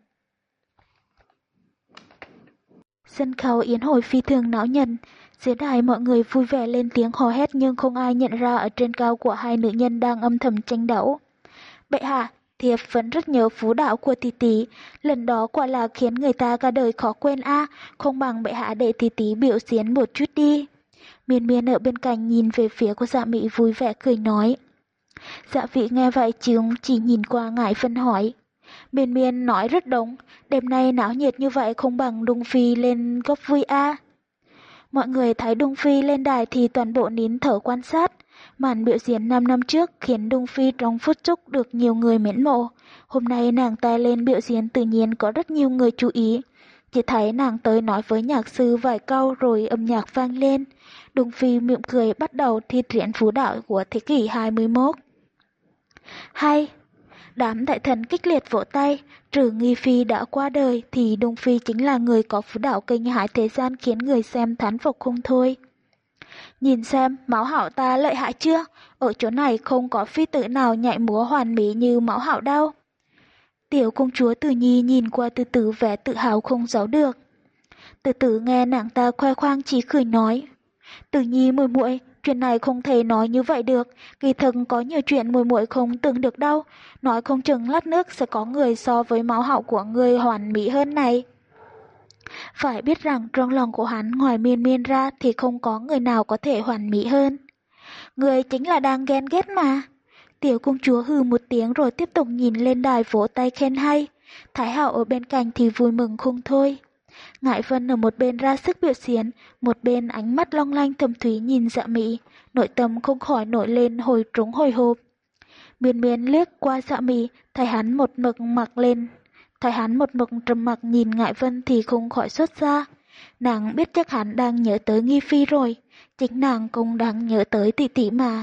Sân khấu yến hội phi thường náo nhiệt, dưới đài mọi người vui vẻ lên tiếng hò hét nhưng không ai nhận ra ở trên cao của hai nữ nhân đang âm thầm tranh đấu. Bệ hạ, thiếp vẫn rất nhớ phú đạo của tỷ tỷ, lần đó quả là khiến người ta cả đời khó quên a, không bằng bệ hạ để tỷ tỷ biểu diễn một chút đi. Miên Miên ở bên cạnh nhìn về phía của Dạ Mị vui vẻ cười nói. Dạ Vị nghe vậy chúng chỉ nhìn qua Ngải Vân hỏi. Miên Miên nói rất đúng, đêm nay náo nhiệt như vậy không bằng Đung Phi lên góp vui a. Mọi người thấy Đung Phi lên đài thì toàn bộ nín thở quan sát. Màn biểu diễn năm năm trước khiến Đung Phi trong phút chốc được nhiều người mến mộ. Hôm nay nàng ta lên biểu diễn tự nhiên có rất nhiều người chú ý. Chỉ thấy nàng tới nói với nhạc sư vài câu rồi âm nhạc vang lên. Đung Phi mỉm cười bắt đầu thi triển phú đạo của thế kỷ hai mươi mốt. Hay! Đám đại thần kích liệt vỗ tay, trừ Nghi Phi đã qua đời thì Đung Phi chính là người có phú đạo kinh hãi thế gian khiến người xem thán phục không thôi. Nhìn xem, Máu Hạo ta lợi hại chưa? Ở chỗ này không có phi tử nào nhảy múa hoàn mỹ như Máu Hạo đâu. Tiểu công chúa Tử Nhi nhìn qua Từ Tử vẻ tự hào không giấu được. Từ Tử nghe nàng ta khoe khoang chỉ cười nói. Tử Nhi muội muội, chuyện này không thể nói như vậy được, kỳ thực có nhiều chuyện muội muội không tưởng được đâu, nói không chừng lát nước sẽ có người so với Máu Hạo của người hoàn mỹ hơn này. Phải biết rằng trong lòng của hắn ngoài Miên Miên ra thì không có người nào có thể hoàn mỹ hơn. Người chính là đang ghen ghét mà. Tiểu công chúa hừ một tiếng rồi tiếp tục nhìn lên đài vỗ tay khen hay. Thái hậu ở bên cạnh thì vui mừng không thôi. Ngải Vân ở một bên ra sức biểu diễn, một bên ánh mắt long lanh thâm thúy nhìn Dạ Mị, nội tâm không khỏi nổi lên hồi trống hồi hộp. Miên Miên liếc qua Dạ Mị, thấy hắn một mực mặc lên. Thấy hắn một mực trầm mặc nhìn Ngải Vân thì không khỏi sốt ra. Nàng biết chắc hắn đang nhớ tới Nghi Phi rồi, chính nàng cũng đang nhớ tới tỷ tỷ mà.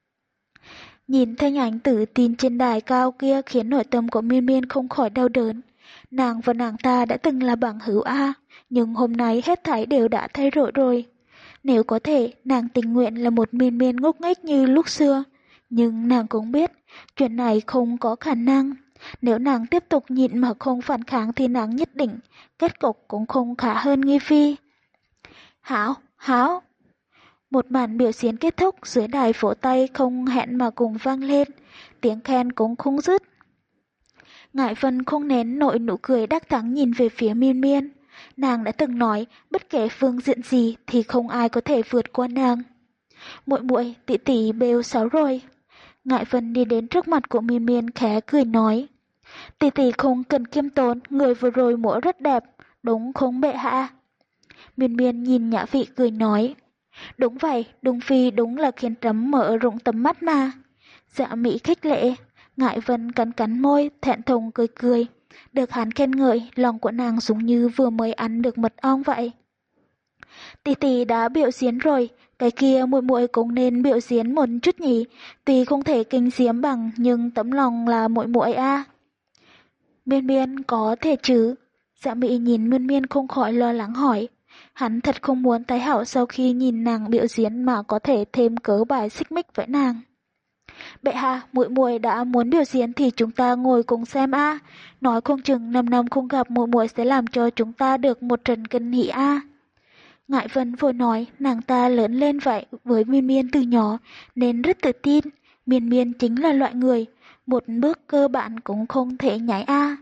Nhìn thanh ảnh tự tin trên đài cao kia khiến nội tâm của Miên Miên không khỏi đau đớn. Nàng và nàng ta đã từng là bằng hữu A, nhưng hôm nay hết thảy đều đã thay đổi rồi. Nếu có thể, nàng tình nguyện là một Miên Miên ngốc nghếch như lúc xưa. Nhưng nàng cũng biết, chuyện này không có khả năng. Nếu nàng tiếp tục nhịn mà không phản kháng thì nàng nhất định, kết cục cũng không khá hơn Nghi Phi. Hảo, hảo. Một màn biểu diễn kết thúc, dưới đài vỗ tay không hẹn mà cùng vang lên, tiếng khen cũng không dứt. Ngải Vân không nén nổi nụ cười đắc thắng nhìn về phía Miên Miên. Nàng đã từng nói, bất kể phương diện gì thì không ai có thể vượt qua nàng. Muội muội, tỷ tỷ bêu xấu rồi. Ngải Vân đi đến trước mặt của Miên Miên khẽ cười nói. Tỷ tỷ không cần kiêm tốn, người vừa rồi múa rất đẹp, đúng không bệ hạ? Miên Miên nhìn Nhã Vị cười nói. Đúng vậy, Đung Phi đúng là khiến trẫm mở rộng tầm mắt mà. Dạ Mỹ khích lệ. Ngải Vân cắn cắn môi, thẹn thùng cười cười. Được hắn khen ngợi, lòng của nàng giống như vừa mới ăn được mật ong vậy. Tỷ tỷ đã biểu diễn rồi, cái kia muội muội cũng nên biểu diễn một chút nhỉ, tuy không thể kinh diễm bằng nhưng tấm lòng là muội muội a. Miên Miên có thể chứ? Dạ Mỹ nhìn Miên Miên không khỏi lo lắng hỏi. Hắn thật không muốn Thái Hảo sau khi nhìn nàng biểu diễn mà có thể thêm cớ bài xích mích với nàng. Bệ hạ, muội muội đã muốn biểu diễn thì chúng ta ngồi cùng xem a. Nói không chừng năm năm không gặp muội muội sẽ làm cho chúng ta được một trận kinh hỉ a. Ngải Vân vội nói nàng ta lớn lên vậy với Miên Miên từ nhỏ nên rất tự tin. Miên Miên chính là loại người, một bước cơ bản cũng không thể nhảy a.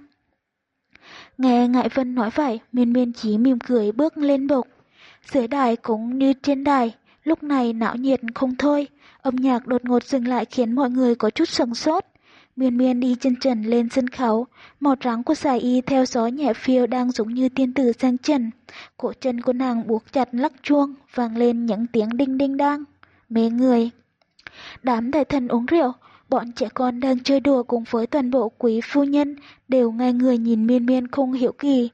Nghe Ngải Vân nói vậy, Miên Miên chỉ mỉm cười bước lên bục. Dưới đài cũng như trên đài, lúc này náo nhiệt không thôi. Âm nhạc đột ngột dừng lại khiến mọi người có chút sửng sốt. Miên Miên đi chân trần lên sân khấu, màu trắng của sải y theo gió nhẹ phiêu đang giống như tiên tử sang trần. Cổ chân của nàng buộc chặt lắc chuông, vang lên những tiếng đinh đinh đang. Mê người. Đám đại thần uống rượu, bọn trẻ con đang chơi đùa cùng với toàn bộ quý phu nhân đều ngay người nhìn Miên Miên không hiểu kỳ.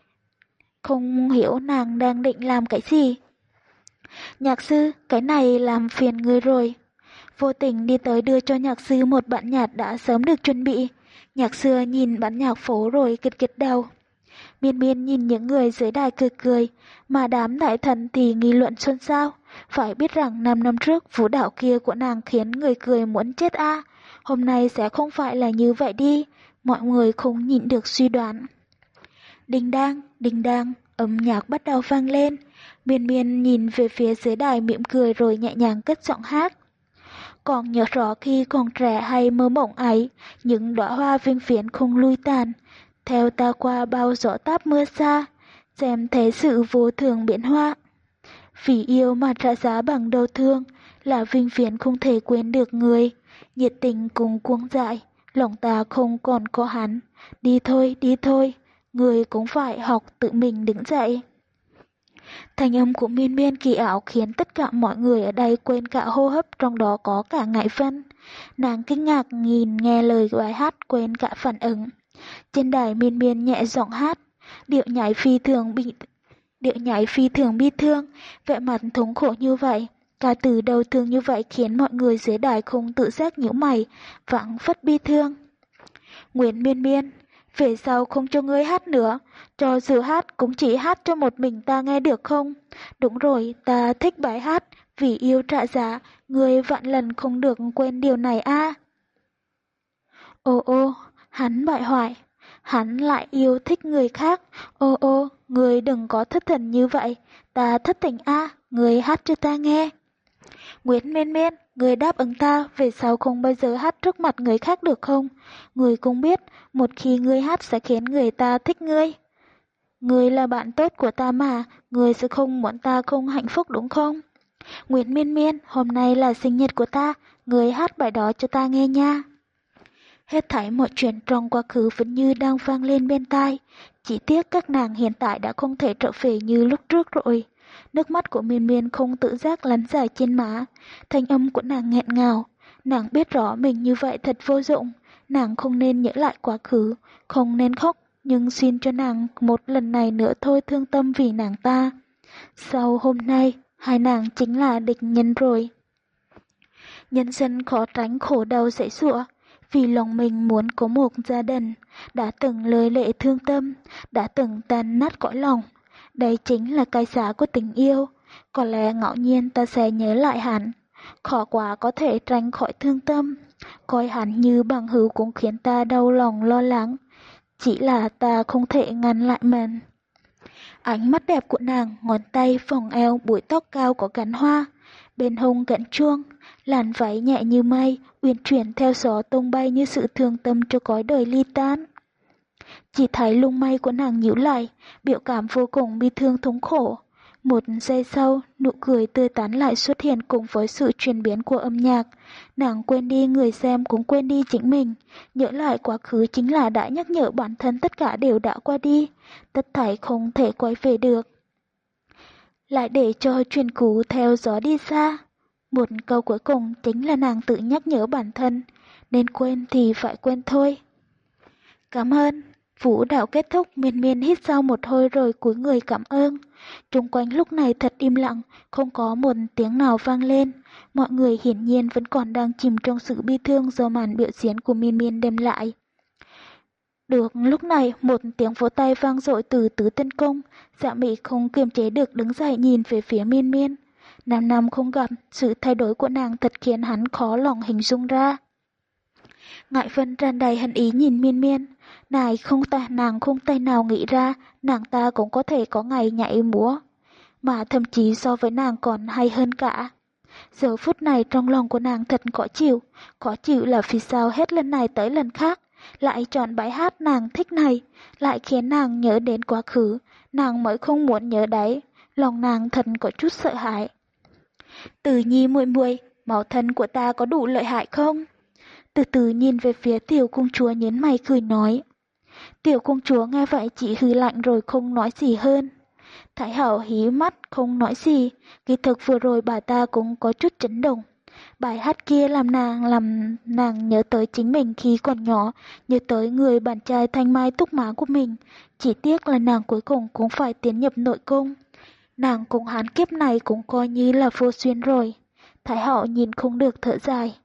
Không hiểu nàng đang định làm cái gì. Nhạc sư, cái này làm phiền người rồi. Vô tình đi tới đưa cho nhạc sư một bản nhạc đã sớm được chuẩn bị. Nhạc sư nhìn bản nhạc phố rồi kịch kịch đầu. Miên Miên nhìn những người dưới đài cười cười, mà đám đại thần thì nghị luận xôn xao. Phải biết rằng năm năm trước vũ đạo kia của nàng khiến người cười muốn chết a. Hôm nay sẽ không phải là như vậy đi. Mọi người không nhịn được suy đoán. Đinh đang, đinh đang, âm nhạc bắt đầu vang lên. Miên Miên nhìn về phía dưới đài mỉm cười rồi nhẹ nhàng cất giọng hát. Còn nhớ rõ khi còn trẻ hay mơ mộng ấy, những đóa hoa vinh viễn không lui tàn. Theo ta qua bao gió táp mưa xa, xem thế sự vô thường biến hóa. Vì yêu mà trả giá bằng đau thương, là vinh viễn không thể quên được người. Nhiệt tình cùng cuồng dại, lòng ta không còn có hắn. Đi thôi, đi thôi, người cũng phải học tự mình đứng dậy. Thanh âm của Miên Miên kỳ ảo khiến tất cả mọi người ở đây quên cả hô hấp, trong đó có cả Ngải Vân. Nàng kinh ngạc nhìn nghe lời bài hát quên cả phản ứng. Trên đài Miên Miên nhẹ giọng hát, điệu nhảy phi thường bị điệu nhảy phi thường bi thương, vẻ mặt thống khổ như vậy. Ca từ đau thương như vậy khiến mọi người dưới đài không tự giác nhíu mày, vẳng phất bi thương. Nguyễn Miên Miên, về sau không cho ngươi hát nữa, cho dù hát cũng chỉ hát cho một mình ta nghe được không? Đúng rồi, ta thích bài hát, vì yêu trả giá, ngươi vạn lần không được quên điều này a. Ô ô, hắn bại hoại, hắn lại yêu thích người khác, ô ô, ngươi đừng có thất thần như vậy, ta thất tình a, ngươi hát cho ta nghe. Nguyễn Miên Miên, người đáp ứng ta về sau không bao giờ hát trước mặt người khác được không? Người cũng biết, một khi ngươi hát sẽ khiến người ta thích ngươi. Ngươi là bạn tốt của ta mà, ngươi sẽ không muốn ta không hạnh phúc đúng không? Nguyễn Miên Miên, hôm nay là sinh nhật của ta, ngươi hát bài đó cho ta nghe nha. Hết thảy mọi chuyện trong quá khứ vẫn như đang vang lên bên tai, chỉ tiếc các nàng hiện tại đã không thể trở về như lúc trước rồi. Nước mắt của Miên Miên không tự giác lăn dài trên má, thanh âm của nàng nghẹn ngào. Nàng biết rõ mình như vậy thật vô dụng, nàng không nên nhớ lại quá khứ, không nên khóc, nhưng xin cho nàng một lần này nữa thôi thương tâm vì nàng ta. Sau hôm nay, hai nàng chính là địch nhân rồi. Nhân dân khó tránh khổ đau dãy giụa, vì lòng mình muốn có một gia đình, đã từng lời lệ thương tâm, đã từng tan nát cõi lòng. Đây chính là cái giá của tình yêu, có lẽ ngẫu nhiên ta sẽ nhớ lại hắn, khó quá có thể tránh khỏi thương tâm, coi hắn như bằng hữu cũng khiến ta đau lòng lo lắng, chỉ là ta không thể ngăn lại mình. Ánh mắt đẹp của nàng, ngón tay vòng eo, búi tóc cao có gắn hoa, bên hông gắn chuông, làn váy nhẹ như mây, uyển chuyển theo gió tung bay như sự thương tâm cho cõi đời ly tan. Chỉ thấy lông mày của nàng nhíu lại, biểu cảm vô cùng bi thương thống khổ. Một giây sau, nụ cười tươi tắn lại xuất hiện cùng với sự chuyển biến của âm nhạc. Nàng quên đi người xem cũng quên đi chính mình. Nhớ lại quá khứ chính là đã nhắc nhở bản thân tất cả đều đã qua đi. Tất thảy không thể quay về được. Lại để cho chuyện cũ theo gió đi xa. Một câu cuối cùng chính là nàng tự nhắc nhở bản thân. Nên quên thì phải quên thôi. Cảm ơn. Vũ đạo kết thúc, Miên Miên hít sâu một hơi rồi cúi người cảm ơn. Trung quanh lúc này thật im lặng, không có một tiếng nào vang lên. Mọi người hiển nhiên vẫn còn đang chìm trong sự bi thương do màn biểu diễn của Miên Miên đem lại. Được lúc này, một tiếng vỗ tay vang dội từ tứ tân công, Dạ Mị không kiềm chế được đứng dậy nhìn về phía Miên Miên. Năm năm không gặp, sự thay đổi của nàng thật khiến hắn khó lòng hình dung ra. Ngại Vân tràn đầy hận ý nhìn Miên Miên, nàng không ta nàng không tay nào nghĩ ra nàng ta cũng có thể có ngày nhảy múa, mà thậm chí so với nàng còn hay hơn cả. Giờ phút này trong lòng của nàng thật khó chịu, khó chịu là vì sao hết lần này tới lần khác lại chọn bài hát nàng thích này, lại khiến nàng nhớ đến quá khứ, nàng mới không muốn nhớ đấy, lòng nàng thật có chút sợ hãi. Từ Nhi muội muội, máu thân của ta có đủ lợi hại không? Từ từ nhìn về phía tiểu công chúa nhếch mày cười nói. Tiểu công chúa nghe vậy chỉ hừ lạnh rồi không nói gì hơn. Thái hậu hí mắt không nói gì, kỳ thực vừa rồi bà ta cũng có chút chấn động. Bài hát kia làm nàng làm nàng nhớ tới chính mình khi còn nhỏ, nhớ tới người bạn trai thanh mai túc mã của mình. Chỉ tiếc là nàng cuối cùng cũng phải tiến nhập nội cung. Nàng cùng hắn kiếp này cũng coi như là vô duyên rồi. Thái hậu nhìn không được thở dài.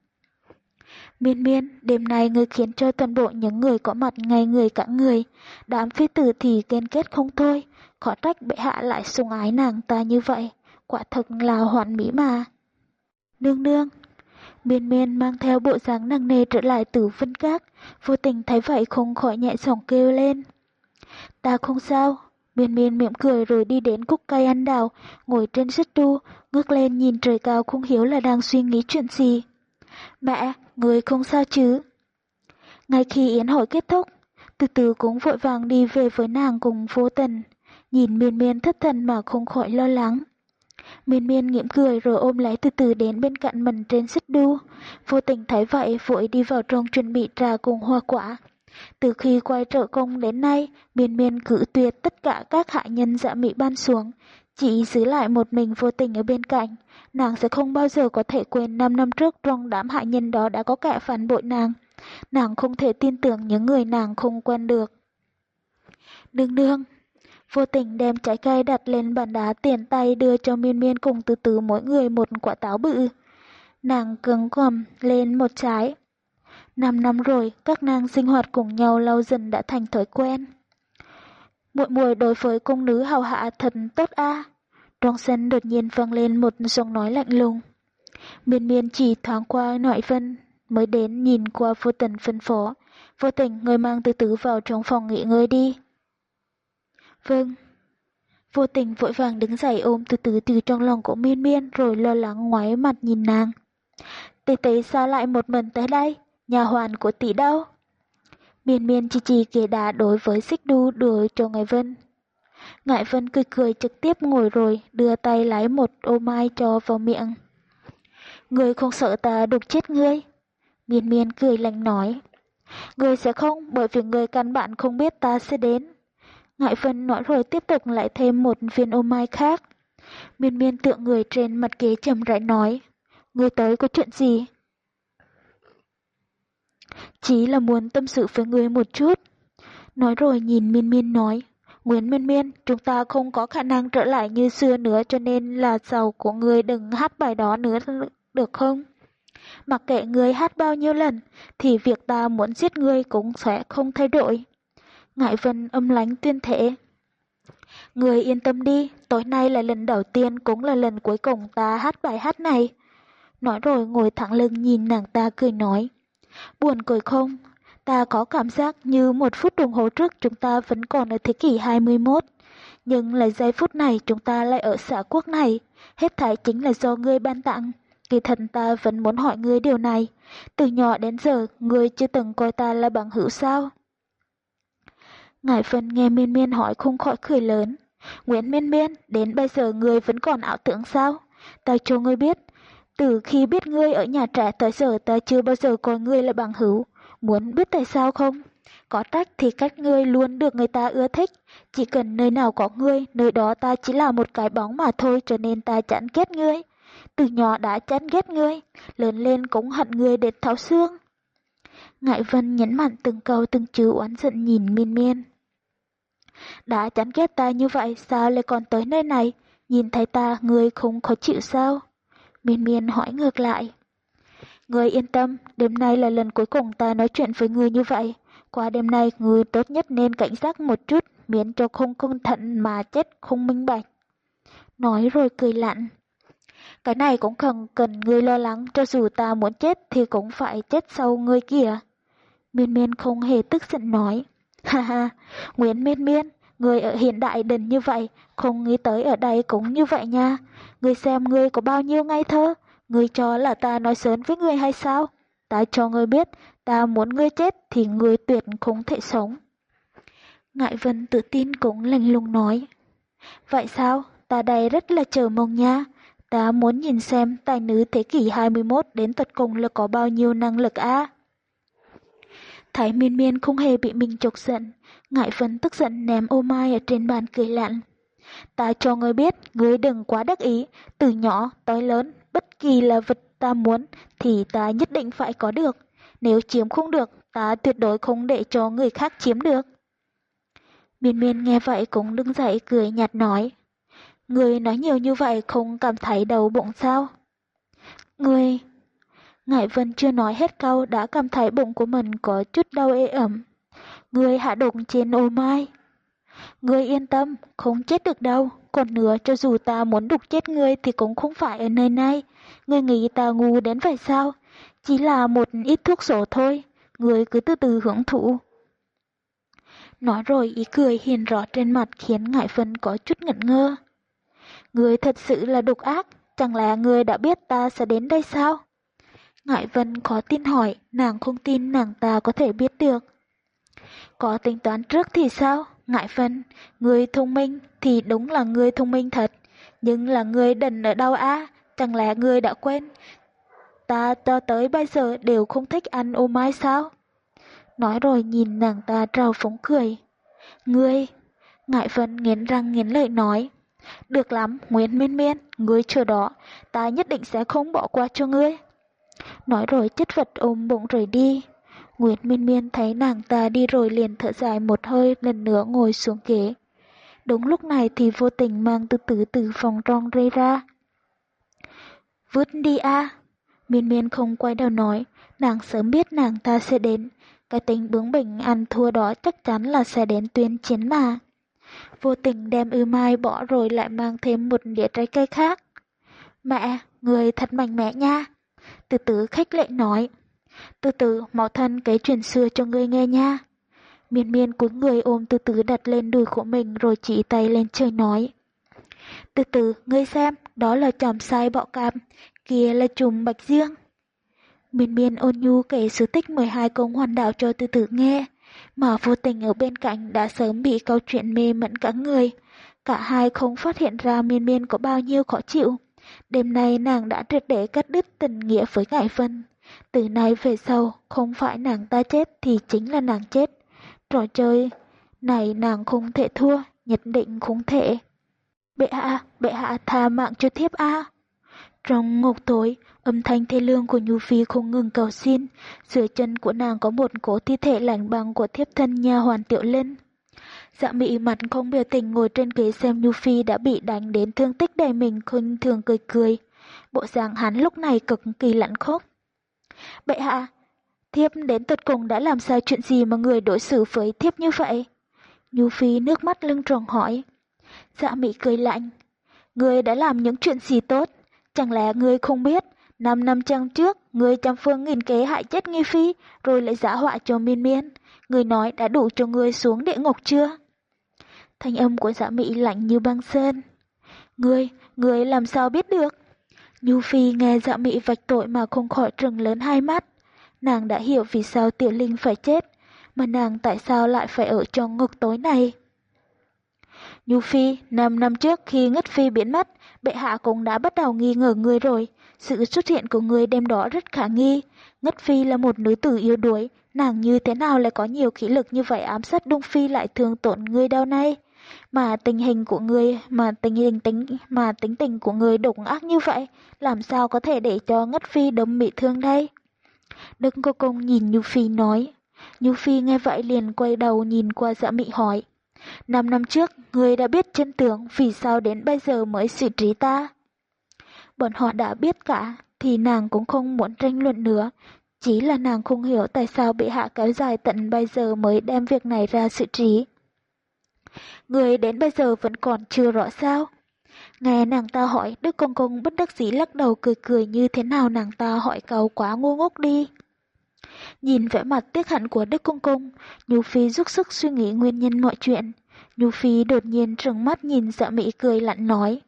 Miên Miên, đêm nay ngươi khiến cho toàn bộ những người có mặt ngay người cả người. Đám phi tử thì ghen kết không thôi, khó trách bệ hạ lại sủng ái nàng ta như vậy. Quả thật là hoàn mỹ mà. Nương nương. Miên Miên mang theo bộ dáng nặng nề trở lại từ Vân Các, vô tình thấy vậy không khỏi nhẹ giọng kêu lên. Ta không sao. Miên Miên mỉm cười rồi đi đến cúc cây anh đào, ngồi trên xích đu, ngước lên nhìn trời cao không hiểu là đang suy nghĩ chuyện gì. Mẹ, người không sao chứ? Ngay khi yến hội kết thúc, Từ Từ cũng vội vàng đi về với nàng cùng Vô Tình, nhìn Miên Miên thất thần mà không khỏi lo lắng. Miên Miên mỉm cười rồi ôm lấy Từ Từ đến bên cạnh mình trên xích đu. Vô Tình thấy vậy vội đi vào trong chuẩn bị trà cùng hoa quả. Từ khi quay trợ công đến nay, Miên Miên cử tuyệt tất cả các hạ nhân Dạ Mị ban xuống, chỉ giữ lại một mình Vô Tình ở bên cạnh. Nàng sẽ không bao giờ có thể quên năm năm trước trong đám hạ nhân đó đã có kẻ phản bội nàng. Nàng không thể tin tưởng những người nàng không quen được. Nương nương. Vô Tình đem trái cây đặt lên bàn đá tiền tay đưa cho Miên Miên cùng Từ Từ mỗi người một quả táo bự. Nàng cứng cầm lên một trái. Năm năm rồi, các nàng sinh hoạt cùng nhau lâu dần đã thành thói quen. Muội muội đối với cung nữ hầu hạ thật tốt a. Trong sân đột nhiên vang lên một giọng nói lạnh lùng. Miên Miên chỉ thoáng qua Nội Vân, mới đến nhìn qua Vô Tình phân phó. Vô Tình, người mang Từ Từ vào trong phòng nghỉ ngơi đi. Vâng. Vô Tình vội vàng đứng dậy ôm Từ Từ từ trong lòng của Miên Miên rồi lo lắng ngoái mặt nhìn nàng. Tỷ tỷ sao lại một mình tới đây? Nhà hoàn của tỷ đâu? Miên Miên chỉ chỉ ghế đá đối với xích đu đưa cho Ngải Vân. Ngải Vân cười cười trực tiếp ngồi rồi đưa tay lấy một ô mai cho vào miệng. Ngươi không sợ ta đục chết ngươi? Miên Miên cười lạnh nói. Ngươi sẽ không, bởi vì ngươi căn bản không biết ta sẽ đến. Ngải Vân nói rồi tiếp tục lại thêm một viên ô mai khác. Miên Miên tựa người trên mặt ghế trầm rãi nói. Ngươi tới có chuyện gì? Chỉ là muốn tâm sự với ngươi một chút. Nói rồi nhìn Miên Miên nói. Nguyễn Miên Miên, chúng ta không có khả năng trở lại như xưa nữa cho nên là giàu của ngươi đừng hát bài đó nữa được không? Mặc kệ ngươi hát bao nhiêu lần thì việc ta muốn giết ngươi cũng sẽ không thay đổi. Ngải Vân âm lãnh tuyên thể. Ngươi yên tâm đi, tối nay là lần đầu tiên cũng là lần cuối cùng ta hát bài hát này. Nói rồi ngồi thẳng lưng nhìn nàng ta cười nói. Buồn cười không? Ta có cảm giác như một phút đồng hồ trước chúng ta vẫn còn ở thế kỷ hai mươi mốt. Nhưng là giây phút này chúng ta lại ở xã quốc này. Hết thảy chính là do ngươi ban tặng. Kỳ thật ta vẫn muốn hỏi ngươi điều này. Từ nhỏ đến giờ, ngươi chưa từng coi ta là bằng hữu sao? Ngải Vân nghe Miên Miên hỏi không khỏi cười lớn. Nguyễn Miên Miên, đến bây giờ ngươi vẫn còn ảo tưởng sao? Ta cho ngươi biết, từ khi biết ngươi ở nhà trẻ tới giờ ta chưa bao giờ coi ngươi là bằng hữu. Muốn biết tại sao không? Có trách thì cách ngươi luôn được người ta ưa thích. Chỉ cần nơi nào có ngươi, nơi đó ta chỉ là một cái bóng mà thôi cho nên ta chán ghét ngươi. Từ nhỏ đã chán ghét ngươi, lớn lên cũng hận ngươi đến thấu xương. Ngải Vân nhấn mạnh từng câu từng chữ oán giận nhìn Miên Miên. Đã chán ghét ta như vậy sao lại còn tới nơi này? Nhìn thấy ta ngươi không khó chịu sao? Miên Miên hỏi ngược lại. Ngươi yên tâm, đêm nay là lần cuối cùng ta nói chuyện với ngươi như vậy. Qua đêm nay ngươi tốt nhất nên cảnh giác một chút, miễn cho không cẩn thận mà chết không minh bạch. Nói rồi cười lạnh. Cái này cũng cần cần ngươi lo lắng, cho dù ta muốn chết thì cũng phải chết sau ngươi kìa. Miên Miên không hề tức giận nói. Ha ha, Nguyễn Miên Miên, ngươi ở hiện đại đần như vậy, không nghĩ tới ở đây cũng như vậy nha. Ngươi xem ngươi có bao nhiêu ngây thơ, ngươi cho là ta nói sớm với ngươi hay sao? Ta cho ngươi biết, ta muốn ngươi chết thì ngươi tuyệt không thể sống. Ngại Vân tự tin cũng lạnh lùng nói. Vậy sao? Ta đây rất là chờ mong nha. Ta muốn nhìn xem tài nữ thế kỷ hai mươi mốt đến tận cùng là có bao nhiêu năng lực á. Thấy Miên Miên không hề bị mình chọc giận, Ngại Vân tức giận ném ô mai ở trên bàn cười lạnh. Ta cho ngươi biết, ngươi đừng quá đắc ý, từ nhỏ tới lớn, bất kỳ là vật ta muốn thì ta nhất định phải có được. Nếu chiếm không được, ta tuyệt đối không để cho người khác chiếm được. Miên Miên nghe vậy cũng đứng dậy cười nhạt nói. Ngươi nói nhiều như vậy không cảm thấy đầu bụng sao? Ngươi... Ngải Vân chưa nói hết câu đã cảm thấy bụng của mình có chút đau ê ẩm. Ngươi hạ độc trên ô mai. Ngươi yên tâm, không chết được đâu. Còn nữa, cho dù ta muốn đục chết ngươi thì cũng không phải ở nơi này. Ngươi nghĩ ta ngu đến vậy sao? Chỉ là một ít thuốc sổ thôi. Ngươi cứ từ từ hưởng thụ. Nói rồi ý cười hiền rõ trên mặt khiến Ngải Vân có chút ngẩn ngơ. Ngươi thật sự là độc ác, chẳng lẽ ngươi đã biết ta sẽ đến đây sao? Ngải Vân khó tin hỏi, nàng không tin nàng ta có thể biết được. Có tính toán trước thì sao? Ngải Vân, ngươi thông minh thì đúng là ngươi thông minh thật, nhưng là ngươi đần ở đâu á? Chẳng lẽ ngươi đã quên? Ta cho tới bây giờ đều không thích ăn ô mai sao? Nói rồi nhìn nàng ta trào phúng cười. Ngươi... Ngải Vân nghiến răng nghiến lợi nói. Được lắm, Nguyễn Miên Miên, ngươi chờ đó, ta nhất định sẽ không bỏ qua cho ngươi. Nói rồi chất vật ôm bụng rời đi. Nguyễn Miên Miên thấy nàng ta đi rồi liền thở dài một hơi lần nữa ngồi xuống ghế. Đúng lúc này thì vô tình mang từ từ từ phòng trong rơi ra. Vứt đi a. Miên Miên không quay đầu nói, nàng sớm biết nàng ta sẽ đến. Cái tính bướng bỉnh ăn thua đó chắc chắn là sẽ đến tuyên chiến mà. Vô tình đem ư mai bỏ rồi lại mang thêm một đĩa trái cây khác. Mẹ, người thật mạnh mẽ nha. Từ từ khách lệ nói. Từ từ mẫu thân kể chuyện xưa cho ngươi nghe nha. Miên Miên cúi người ôm từ từ đặt lên đùi của mình rồi chỉ tay lên trời nói. Từ từ ngươi xem, đó là chòm sai bọ cạp, kia là chùm bạch dương. Miên Miên ôn nhu kể sự tích mười hai công hoàn đạo cho từ từ nghe, mà vô tình ở bên cạnh đã sớm bị câu chuyện mê mẩn cả người. Cả hai không phát hiện ra Miên Miên có bao nhiêu khó chịu. Đêm nay nàng đã triệt để cắt đứt tình nghĩa với Ngải Vân. Từ nay về sau, không phải nàng ta chết thì chính là nàng chết. Trò chơi này nàng không thể thua, nhất định không thể. Bệ hạ, bệ hạ tha mạng cho thiếp a. Trong ngục tối, âm thanh thê lương của Nhu Phi không ngừng cầu xin. Dưới chân của nàng có một cố thi thể lạnh băng của thiếp thân nha hoàn Tiểu Linh. Dạ Mị mặt không biểu tình ngồi trên ghế xem Nhu Phi đã bị đánh đến thương tích đầy mình, khinh thường cười cười. Bộ dạng hắn lúc này cực kỳ lạnh khốc. Bệ hạ, thiếp đến tận cùng đã làm sai chuyện gì mà người đối xử với thiếp như vậy? Nhu Phi nước mắt lưng tròng hỏi. Dạ Mị cười lạnh. Người đã làm những chuyện gì tốt? Chẳng lẽ ngươi không biết, năm năm trăng trước, ngươi trăm phương nghìn kế hại chết Nghi Phi, rồi lại giả họa cho Miên Miên. Ngươi nói đã đủ cho ngươi xuống địa ngục chưa? Thanh âm của Dạ Mị lạnh như băng sơn. Ngươi, ngươi làm sao biết được? Nhu Phi nghe Dạ Mị vạch tội mà không khỏi trừng lớn hai mắt. Nàng đã hiểu vì sao Tiểu Linh phải chết, mà nàng tại sao lại phải ở trong ngục tối này. Nhu Phi, năm năm trước khi Ngất Phi biến mất, bệ hạ cũng đã bắt đầu nghi ngờ ngươi rồi. Sự xuất hiện của ngươi đêm đó rất khả nghi. Ngất Phi là một nữ tử yếu đuối, nàng như thế nào lại có nhiều khí lực như vậy ám sát Đông Phi lại thương tổn ngươi đâu này? Mà tình hình của ngươi, mà tình hình tính, mà tính tình của ngươi độc ác như vậy, làm sao có thể để cho Ngất Phi đâm bị thương đây? Đừng có cùng nhìn Nhu Phi nói. Nhu Phi nghe vậy liền quay đầu nhìn qua Dạ Mị hỏi. Năm năm trước, ngươi đã biết chân tướng, vì sao đến bây giờ mới xử trí ta? Bọn họ đã biết cả, thì nàng cũng không muốn tranh luận nữa. Chỉ là nàng không hiểu tại sao bệ hạ kéo dài tận bây giờ mới đem việc này ra xử trí. Người đến bây giờ vẫn còn chưa rõ sao? Nghe nàng ta hỏi, Đức Công Công bất đắc dĩ lắc đầu cười cười như thế nào nàng ta hỏi câu quá ngu ngốc đi. Nhìn vẻ mặt tiếc hận của Đức Công Công, Nhu Phi dốc sức suy nghĩ nguyên nhân mọi chuyện. Nhu Phi đột nhiên trừng mắt nhìn Dạ Mị cười lạnh nói.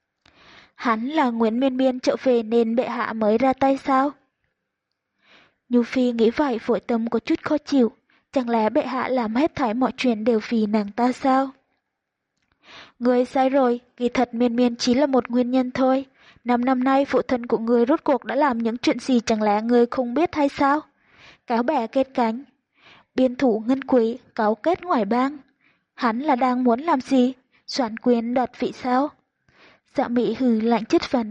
Hắn là Nguyễn Miên Miên trở về nên bệ hạ mới ra tay sao? Nhu Phi nghĩ vậy vội tâm có chút khó chịu. Chẳng lẽ bệ hạ làm hết thảy mọi chuyện đều vì nàng ta sao? Người sai rồi, kỳ thật Miên Miên chỉ là một nguyên nhân thôi. Năm năm nay phụ thân của người rốt cuộc đã làm những chuyện gì chẳng lẽ người không biết hay sao? Cáo bè kết cánh, biên thủ ngân quý, cáo kết ngoài bang. Hắn là đang muốn làm gì? Soạn quyền đoạt vị sao? Dạ Mị hừ lạnh chất vấn.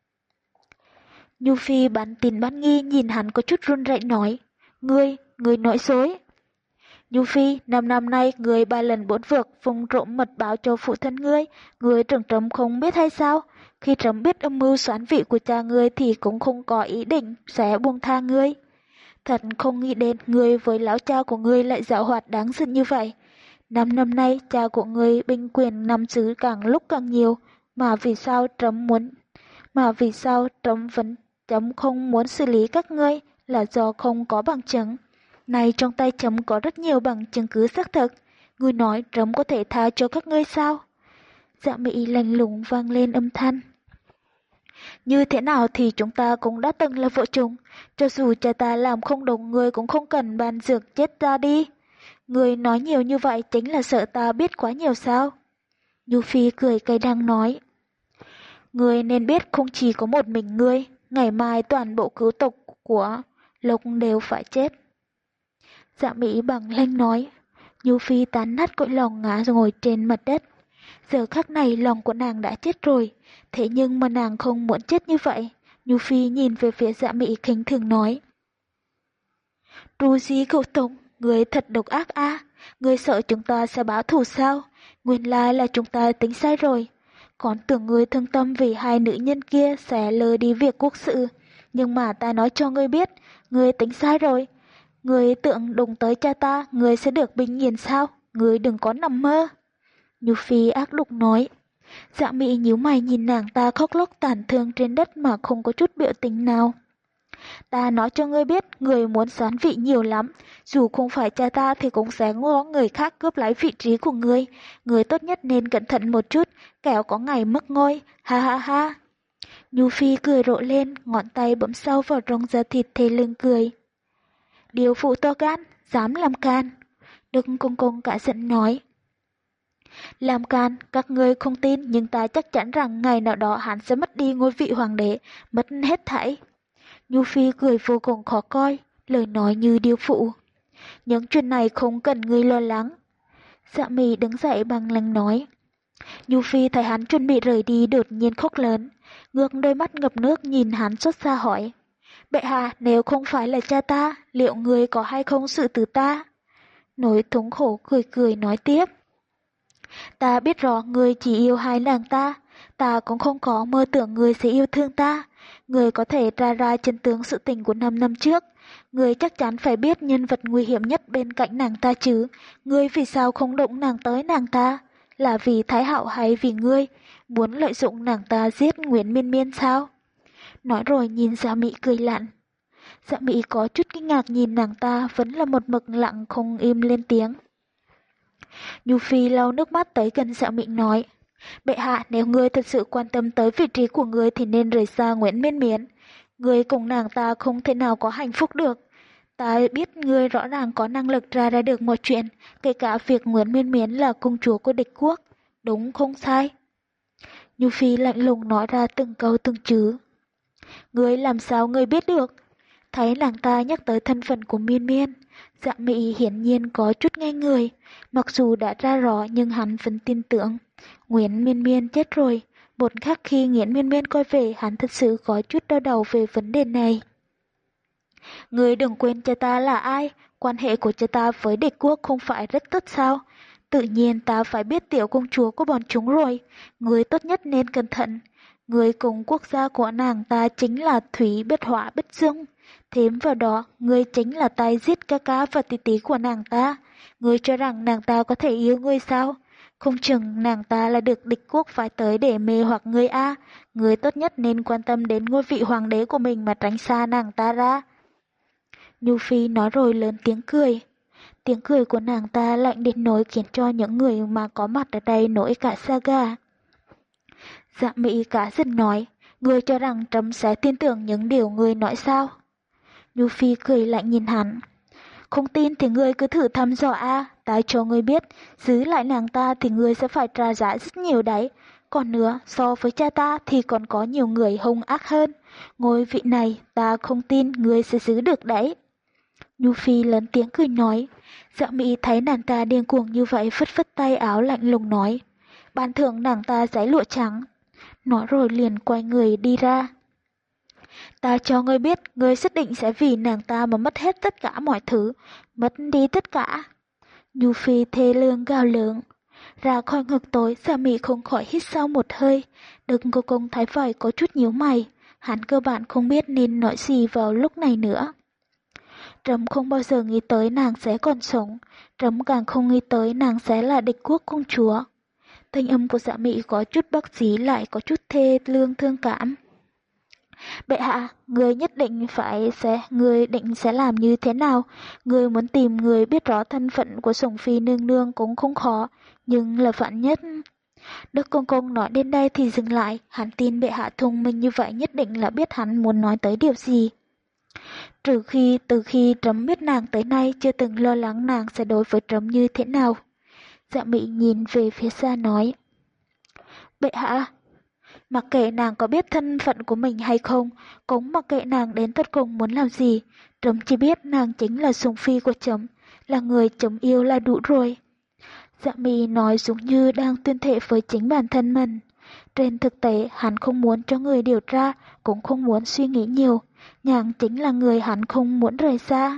Nhu Phi bán tin bán nghi nhìn hắn có chút run rẩy nói. Ngươi, ngươi nói dối. Nhu Phi, năm năm nay người ba lần bốn vượt phùng trộm mật báo cho phụ thân ngươi, người trưởng trầm không biết hay sao? Khi trầm biết âm mưu soán vị của cha ngươi thì cũng không có ý định sẽ buông tha ngươi. Thật không nghĩ đến ngươi với lão cha của ngươi lại giảo hoạt đáng giận như vậy. Năm năm nay cha của ngươi binh quyền nắm giữ càng lúc càng nhiều, mà vì sao trầm muốn, mà vì sao trầm vẫn chấm không muốn xử lý các ngươi là do không có bằng chứng. Này trong tay chấm có rất nhiều bằng chứng cứ xác thực, ngươi nói trẫm có thể tha cho các ngươi sao? Dạ Mị lạnh lùng vang lên âm thanh. Như thế nào thì chúng ta cũng đã từng là vợ chồng, cho dù cha ta làm không đúng ngươi cũng không cần bàn dược chết ta đi. Ngươi nói nhiều như vậy chính là sợ ta biết quá nhiều sao? Nhu Phi cười cay đắng nói. Ngươi nên biết không chỉ có một mình ngươi, ngày mai toàn bộ cứu tộc của Lục đều phải chết. Dạ Mỹ bằng lanh nói. Nhu Phi tán nát cõi lòng ngã ngồi trên mặt đất. Giờ khắc này lòng của nàng đã chết rồi, thế nhưng mà nàng không muốn chết như vậy. Nhu Phi nhìn về phía Dạ Mỹ khinh thường nói. Tru Di Cậu Tông, người thật độc ác a, à? Người sợ chúng ta sẽ báo thù sao? Nguyên lai là chúng ta tính sai rồi. Còn tưởng người thương tâm vì hai nữ nhân kia sẽ lơ đi việc quốc sự. Nhưng mà ta nói cho ngươi biết, ngươi tính sai rồi. Ngươi tưởng đụng tới cha ta, ngươi sẽ được bình yên sao? Ngươi đừng có nằm mơ. Nhu Phi ác độc nói. Dạ Mị nhíu mày nhìn nàng ta khóc lóc tàn thương trên đất mà không có chút biểu tình nào. Ta nói cho ngươi biết, người muốn soán vị nhiều lắm. Dù không phải cha ta thì cũng sẽ có người khác cướp lấy vị trí của ngươi. Ngươi tốt nhất nên cẩn thận một chút, kẻo có ngày mất ngôi. Ha ha ha. Nhu Phi cười rộ lên, ngón tay bấm sâu vào trong da thịt thê lưng cười. Điều phụ to gan, dám làm can. Đức Công Công cả giận nói. Làm can, các ngươi không tin nhưng ta chắc chắn rằng ngày nào đó hắn sẽ mất đi ngôi vị hoàng đế, mất hết thảy. Nhu Phi cười vô cùng khó coi, lời nói như điêu phụ. Những chuyện này không cần ngươi lo lắng. Dạ Mị đứng dậy bằng lăng nói. Nhu Phi thấy hắn chuẩn bị rời đi đột nhiên khóc lớn, ngước đôi mắt ngập nước nhìn hắn xót xa hỏi. Bệ hạ, nếu không phải là cha ta, liệu ngươi có hay không xử tử ta? Nỗi thống khổ cười cười nói tiếp. Ta biết rõ ngươi chỉ yêu hai nàng ta, ta cũng không có mơ tưởng ngươi sẽ yêu thương ta. Ngươi có thể tra ra chân tướng sự tình của năm năm trước. Ngươi chắc chắn phải biết nhân vật nguy hiểm nhất bên cạnh nàng ta chứ. Ngươi vì sao không động nàng tới nàng ta? Là vì Thái Hậu hay vì ngươi? Muốn lợi dụng nàng ta giết Nguyễn Miên Miên sao? Nói rồi nhìn Dạ Mị cười lạnh. Dạ Mị có chút kinh ngạc nhìn nàng ta vẫn là một mực lặng không im lên tiếng. Nhu Phi lau nước mắt tới gần Dạ Mị nói. Bệ hạ, nếu ngươi thật sự quan tâm tới vị trí của ngươi thì nên rời xa Nguyễn Miên Miên. Ngươi cùng nàng ta không thể nào có hạnh phúc được. Ta biết ngươi rõ ràng có năng lực ra ra được mọi chuyện, kể cả việc Nguyễn Miên Miên là công chúa của địch quốc. Đúng không sai? Nhu Phi lạnh lùng nói ra từng câu từng chữ. Ngươi làm sao ngươi biết được? Thấy nàng ta nhắc tới thân phận của Miên Miên, Dạ Mị hiển nhiên có chút ngây người, mặc dù đã ra rõ nhưng hắn vẫn tin tưởng. Nguyễn Miên Miên chết rồi, một khắc khi Nguyễn Miên Miên quay về hắn thật sự có chút đau đầu về vấn đề này. Ngươi đừng quên cha ta là ai, quan hệ của cha ta với địch quốc không phải rất tốt sao? Tự nhiên ta phải biết tiểu công chúa của bọn chúng rồi, ngươi tốt nhất nên cẩn thận. Người cùng quốc gia của nàng ta chính là Thủy Bất Hỏa Bất Dương. Thêm vào đó, ngươi chính là tay giết ca ca và tí tí của nàng ta. Ngươi cho rằng nàng ta có thể yêu ngươi sao? Không chừng nàng ta là được địch quốc phái tới để mê hoặc ngươi a. Ngươi tốt nhất nên quan tâm đến ngôi vị hoàng đế của mình mà tránh xa nàng ta ra. Nhu Phi nói rồi lớn tiếng cười. Tiếng cười của nàng ta lạnh đến nỗi khiến cho những người mà có mặt ở đây nổi cả da gà. Dạ Mỹ cả giận nói, ngươi cho rằng trẫm sẽ tin tưởng những điều ngươi nói sao? Nhu Phi cười lạnh nhìn hắn. Không tin thì ngươi cứ thử thăm dò a, ta cho ngươi biết, giữ lại nàng ta thì ngươi sẽ phải trả giá rất nhiều đấy. Còn nữa, so với cha ta thì còn có nhiều người hung ác hơn. Ngôi vị này ta không tin ngươi sẽ giữ được đấy. Nhu Phi lớn tiếng cười nói. Dạ Mỹ thấy nàng ta điên cuồng như vậy phất phất tay áo lạnh lùng nói. Ban thưởng nàng ta giấy lụa trắng. Nói rồi liền quay người đi ra. Ta cho ngươi biết, ngươi nhất định sẽ vì nàng ta mà mất hết tất cả mọi thứ, mất đi tất cả. Nhu Phi thê lương gào lớn. Ra khỏi ngực tối, Dạ Mỹ không khỏi hít sâu một hơi. Đừng cô công thấy vậy có chút nhíu mày. Hắn cơ bản không biết nên nói gì vào lúc này nữa. Trẫm không bao giờ nghĩ tới nàng sẽ còn sống. Trẫm càng không nghĩ tới nàng sẽ là địch quốc công chúa. Thanh âm của Dạ Mỹ có chút bác sĩ lại có chút thê lương thương cảm. Bệ hạ, người nhất định phải sẽ, người định sẽ làm như thế nào? Người muốn tìm người biết rõ thân phận của Sủng Phi nương nương cũng không khó, nhưng là vạn nhất. Đức Công Công nói đến đây thì dừng lại, hắn tin bệ hạ thông minh như vậy nhất định là biết hắn muốn nói tới điều gì. Trừ khi từ khi trẫm biết nàng tới nay chưa từng lo lắng nàng sẽ đối với trẫm như thế nào. Dạ Mỹ nhìn về phía xa nói. Bệ hạ, mặc kệ nàng có biết thân phận của mình hay không, cũng mặc kệ nàng đến tất cùng muốn làm gì, trẫm chỉ biết nàng chính là Sủng Phi của trẫm, là người trẫm yêu là đủ rồi. Dạ Mỹ nói giống như đang tuyên thệ với chính bản thân mình. Trên thực tế, hắn không muốn cho người điều tra, cũng không muốn suy nghĩ nhiều. Nàng chính là người hắn không muốn rời xa.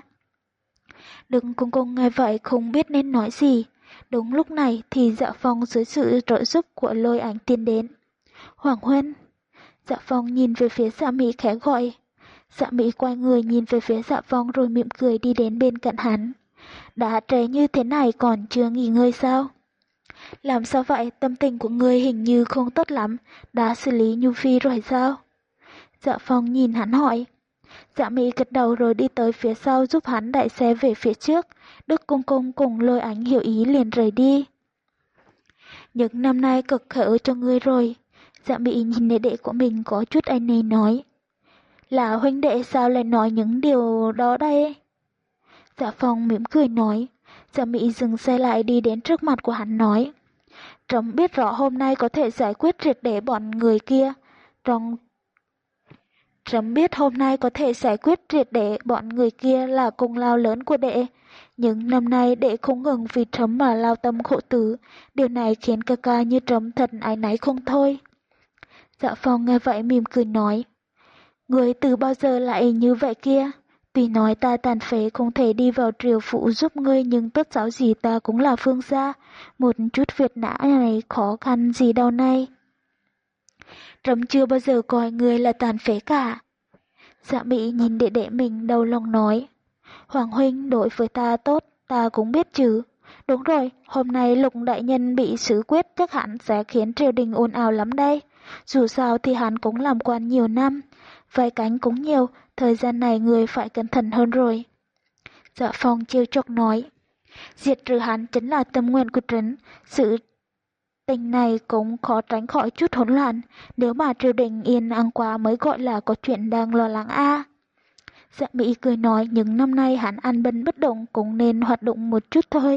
Đừng Công Công nghe vậy không biết nên nói gì. Đúng lúc này thì Dạ Phong dưới sự trợ giúp của Lôi Ảnh tiến đến. Hoàng huynh. Dạ Phong nhìn về phía Dạ Mỹ khẽ gọi. Dạ Mỹ quay người nhìn về phía Dạ Phong rồi mỉm cười đi đến bên cạnh hắn. Đã trễ như thế này còn chưa nghỉ ngơi sao? Làm sao vậy, tâm tình của ngươi hình như không tốt lắm, đã xử lý Nhu Phi rồi sao? Dạ Phong nhìn hắn hỏi. Dạ Mỹ gật đầu rồi đi tới phía sau giúp hắn đẩy xe về phía trước. Đức Công Công cùng Lôi Ánh hiểu ý liền rời đi. Những năm nay cực khổ cho ngươi rồi. Dạ Mỹ nhìn đệ đệ của mình có chút anh này nói. Là huynh đệ sao lại nói những điều đó đây? Dạ Phong mỉm cười nói. Dạ Mỹ dừng xe lại đi đến trước mặt của hắn nói. Trẫm biết rõ hôm nay có thể giải quyết triệt để bọn người kia. Trong Trẫm biết hôm nay có thể giải quyết triệt để bọn người kia là công lao lớn của đệ. Nhưng năm nay đệ không ngừng vì trẫm mà lao tâm khổ tứ. Điều này khiến ca ca như trẫm thật áy náy không thôi. Dạ Phong nghe vậy mỉm cười nói. Người từ bao giờ lại như vậy kia? Tuy nói ta tàn phế không thể đi vào triều phụ giúp ngươi nhưng tốt giáo gì ta cũng là phương gia. Một chút việc nã này khó khăn gì đâu này. Trẫm chưa bao giờ coi ngươi là tàn phế cả. Dạ Mỹ nhìn đệ đệ mình đau lòng nói. Hoàng huynh đối với ta tốt, ta cũng biết chứ. Đúng rồi, hôm nay Lục đại nhân bị xử quyết chắc hẳn sẽ khiến triều đình ồn ào lắm đây. Dù sao thì hắn cũng làm quan nhiều năm, vai cánh cũng nhiều, thời gian này người phải cẩn thận hơn rồi. Dạ Phong trêu chọc nói. Diệt trừ hắn chính là tâm nguyện của trấn, sự tình này cũng khó tránh khỏi chút hỗn loạn, nếu mà triều đình yên ắng quá mới gọi là có chuyện đang lo lắng a. À. Dạ Mỹ cười nói những năm nay hắn ăn bần bất động cũng nên hoạt động một chút thôi.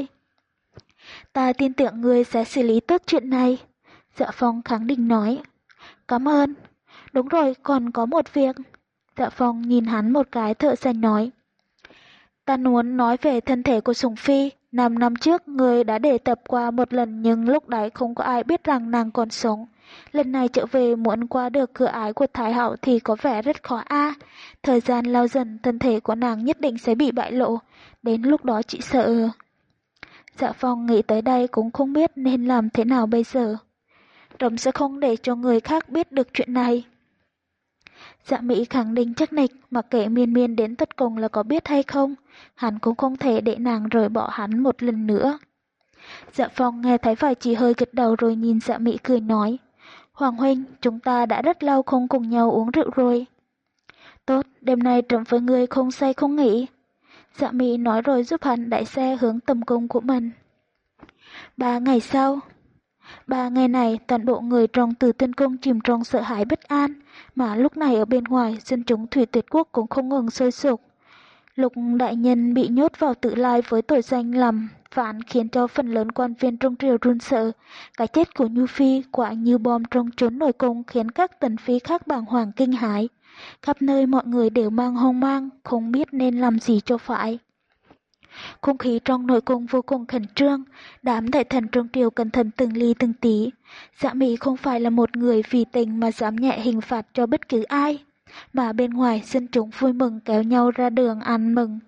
Ta tin tưởng ngươi sẽ xử lý tốt chuyện này. Dạ Phong khẳng định nói. Cảm ơn. Đúng rồi, còn có một việc. Dạ Phong nhìn hắn một cái thở dài nói. Ta muốn nói về thân thể của Sủng Phi. Năm năm trước người đã đề tập qua một lần nhưng lúc đấy không có ai biết rằng nàng còn sống. Lần này trở về muốn qua được cửa ải của Thái Hậu thì có vẻ rất khó a. À. Thời gian lâu dần thân thể của nàng nhất định sẽ bị bại lộ. Đến lúc đó chị sợ. Dạ Phong nghĩ tới đây cũng không biết nên làm thế nào bây giờ. Trẫm sẽ không để cho người khác biết được chuyện này. Dạ Mỹ khẳng định chắc nịch, mặc kệ Miên Miên đến tất cùng là có biết hay không, hắn cũng không thể để nàng rời bỏ hắn một lần nữa. Dạ Phong nghe thấy phải chỉ hơi gật đầu rồi nhìn Dạ Mỹ cười nói, Hoàng huynh, chúng ta đã rất lâu không cùng nhau uống rượu rồi. Tốt, đêm nay trầm với ngươi không say không nghỉ. Dạ Mỹ nói rồi giúp hắn đẩy xe hướng tầm cung của mình. Ba ngày sau, ba ngày này toàn bộ người trong Từ Tiên Cung chìm trong sợ hãi bất an, mà lúc này ở bên ngoài dân chúng Thủy Tuyệt Quốc cũng không ngừng sôi sục. Lục đại nhân bị nhốt vào Tự Lai với tội danh làm phản khiến cho phần lớn quan viên trong triều run sợ. Cái chết của Nhu Phi quả như bom trong chốn nội cung khiến các tần phi khác bàng hoàng kinh hãi. Khắp nơi mọi người đều mang hoang mang, không biết nên làm gì cho phải. Không khí trong nội cung vô cùng khẩn trương, đám đại thần trong triều cẩn thận từng ly từng tí. Dạ Mỹ không phải là một người vì tình mà dám nhẹ hình phạt cho bất cứ ai, mà bên ngoài dân chúng vui mừng kéo nhau ra đường ăn mừng.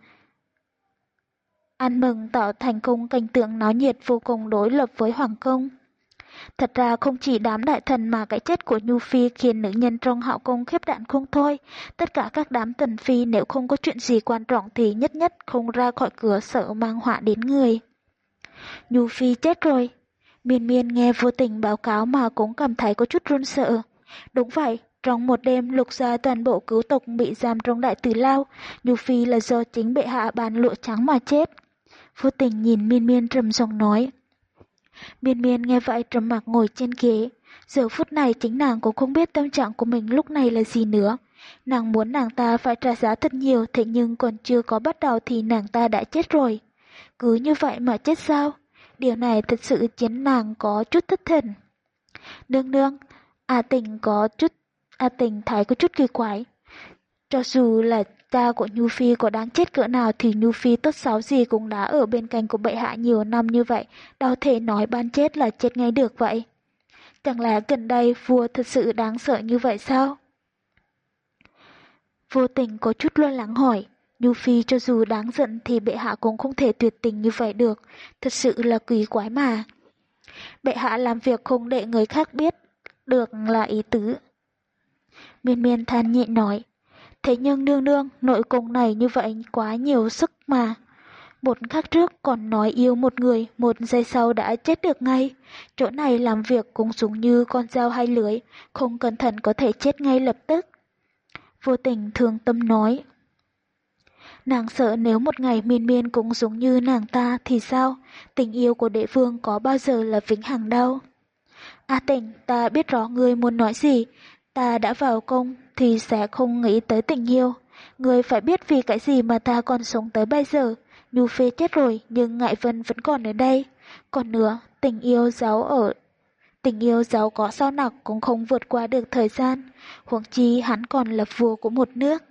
Ăn mừng tạo thành công cảnh tượng náo nhiệt vô cùng đối lập với hoàng cung. Thật ra không chỉ đám đại thần mà cái chết của Nhu Phi khiến nữ nhân trong hậu cung khiếp đảm không thôi. Tất cả các đám tần phi nếu không có chuyện gì quan trọng thì nhất nhất không ra khỏi cửa sợ mang họa đến người. Nhu Phi chết rồi. Miên Miên nghe vô tình báo cáo mà cũng cảm thấy có chút run sợ. Đúng vậy, trong một đêm lục gia toàn bộ cứu tộc bị giam trong đại tử lao. Nhu Phi là do chính bệ hạ ban lụa trắng mà chết. Vô tình nhìn Miên Miên trầm giọng nói. Miên Miên nghe vậy trầm mặc ngồi trên ghế. Giờ phút này chính nàng cũng không biết tâm trạng của mình lúc này là gì nữa. Nàng muốn nàng ta phải trả giá thật nhiều, thế nhưng còn chưa có bắt đầu thì nàng ta đã chết rồi. Cứ như vậy mà chết sao? Điều này thật sự khiến nàng có chút thất thần. Nương nương, A Tình có chút, A Tình thấy có chút kỳ quái. Cho dù là cha của Nhu Phi có đáng chết cỡ nào thì Nhu Phi tốt xấu gì cũng đã ở bên cạnh của bệ hạ nhiều năm như vậy, đâu thể nói ban chết là chết ngay được vậy. Chẳng lẽ gần đây vua thật sự đáng sợ như vậy sao? Vô Tình có chút lo lắng hỏi, Nhu Phi cho dù đáng giận thì bệ hạ cũng không thể tuyệt tình như vậy được, thật sự là kỳ quái mà. Bệ hạ làm việc không để người khác biết được là ý tứ. Miên Miên than nhẹ nói. Thế nhưng nương nương, nội cung này như vậy quá nhiều sức mà. Một khắc trước còn nói yêu một người, một giây sau đã chết được ngay. Chỗ này làm việc cũng giống như con dao hai lưỡi, không cẩn thận có thể chết ngay lập tức. Vô Tình thương tâm nói. Nàng sợ nếu một ngày Miên Miên cũng giống như nàng ta thì sao? Tình yêu của đệ vương có bao giờ là vĩnh hằng đâu. A Tình, ta biết rõ ngươi muốn nói gì. Ta đã vào cung thì sẽ không nghĩ tới tình yêu. Ngươi phải biết vì cái gì mà ta còn sống tới bây giờ. Nhu Phi chết rồi nhưng Ngại Vân vẫn còn ở đây. Còn nữa, tình yêu giấu ở tình yêu giấu có sao nặc cũng không vượt qua được thời gian. Huống chi hắn còn là vua của một nước.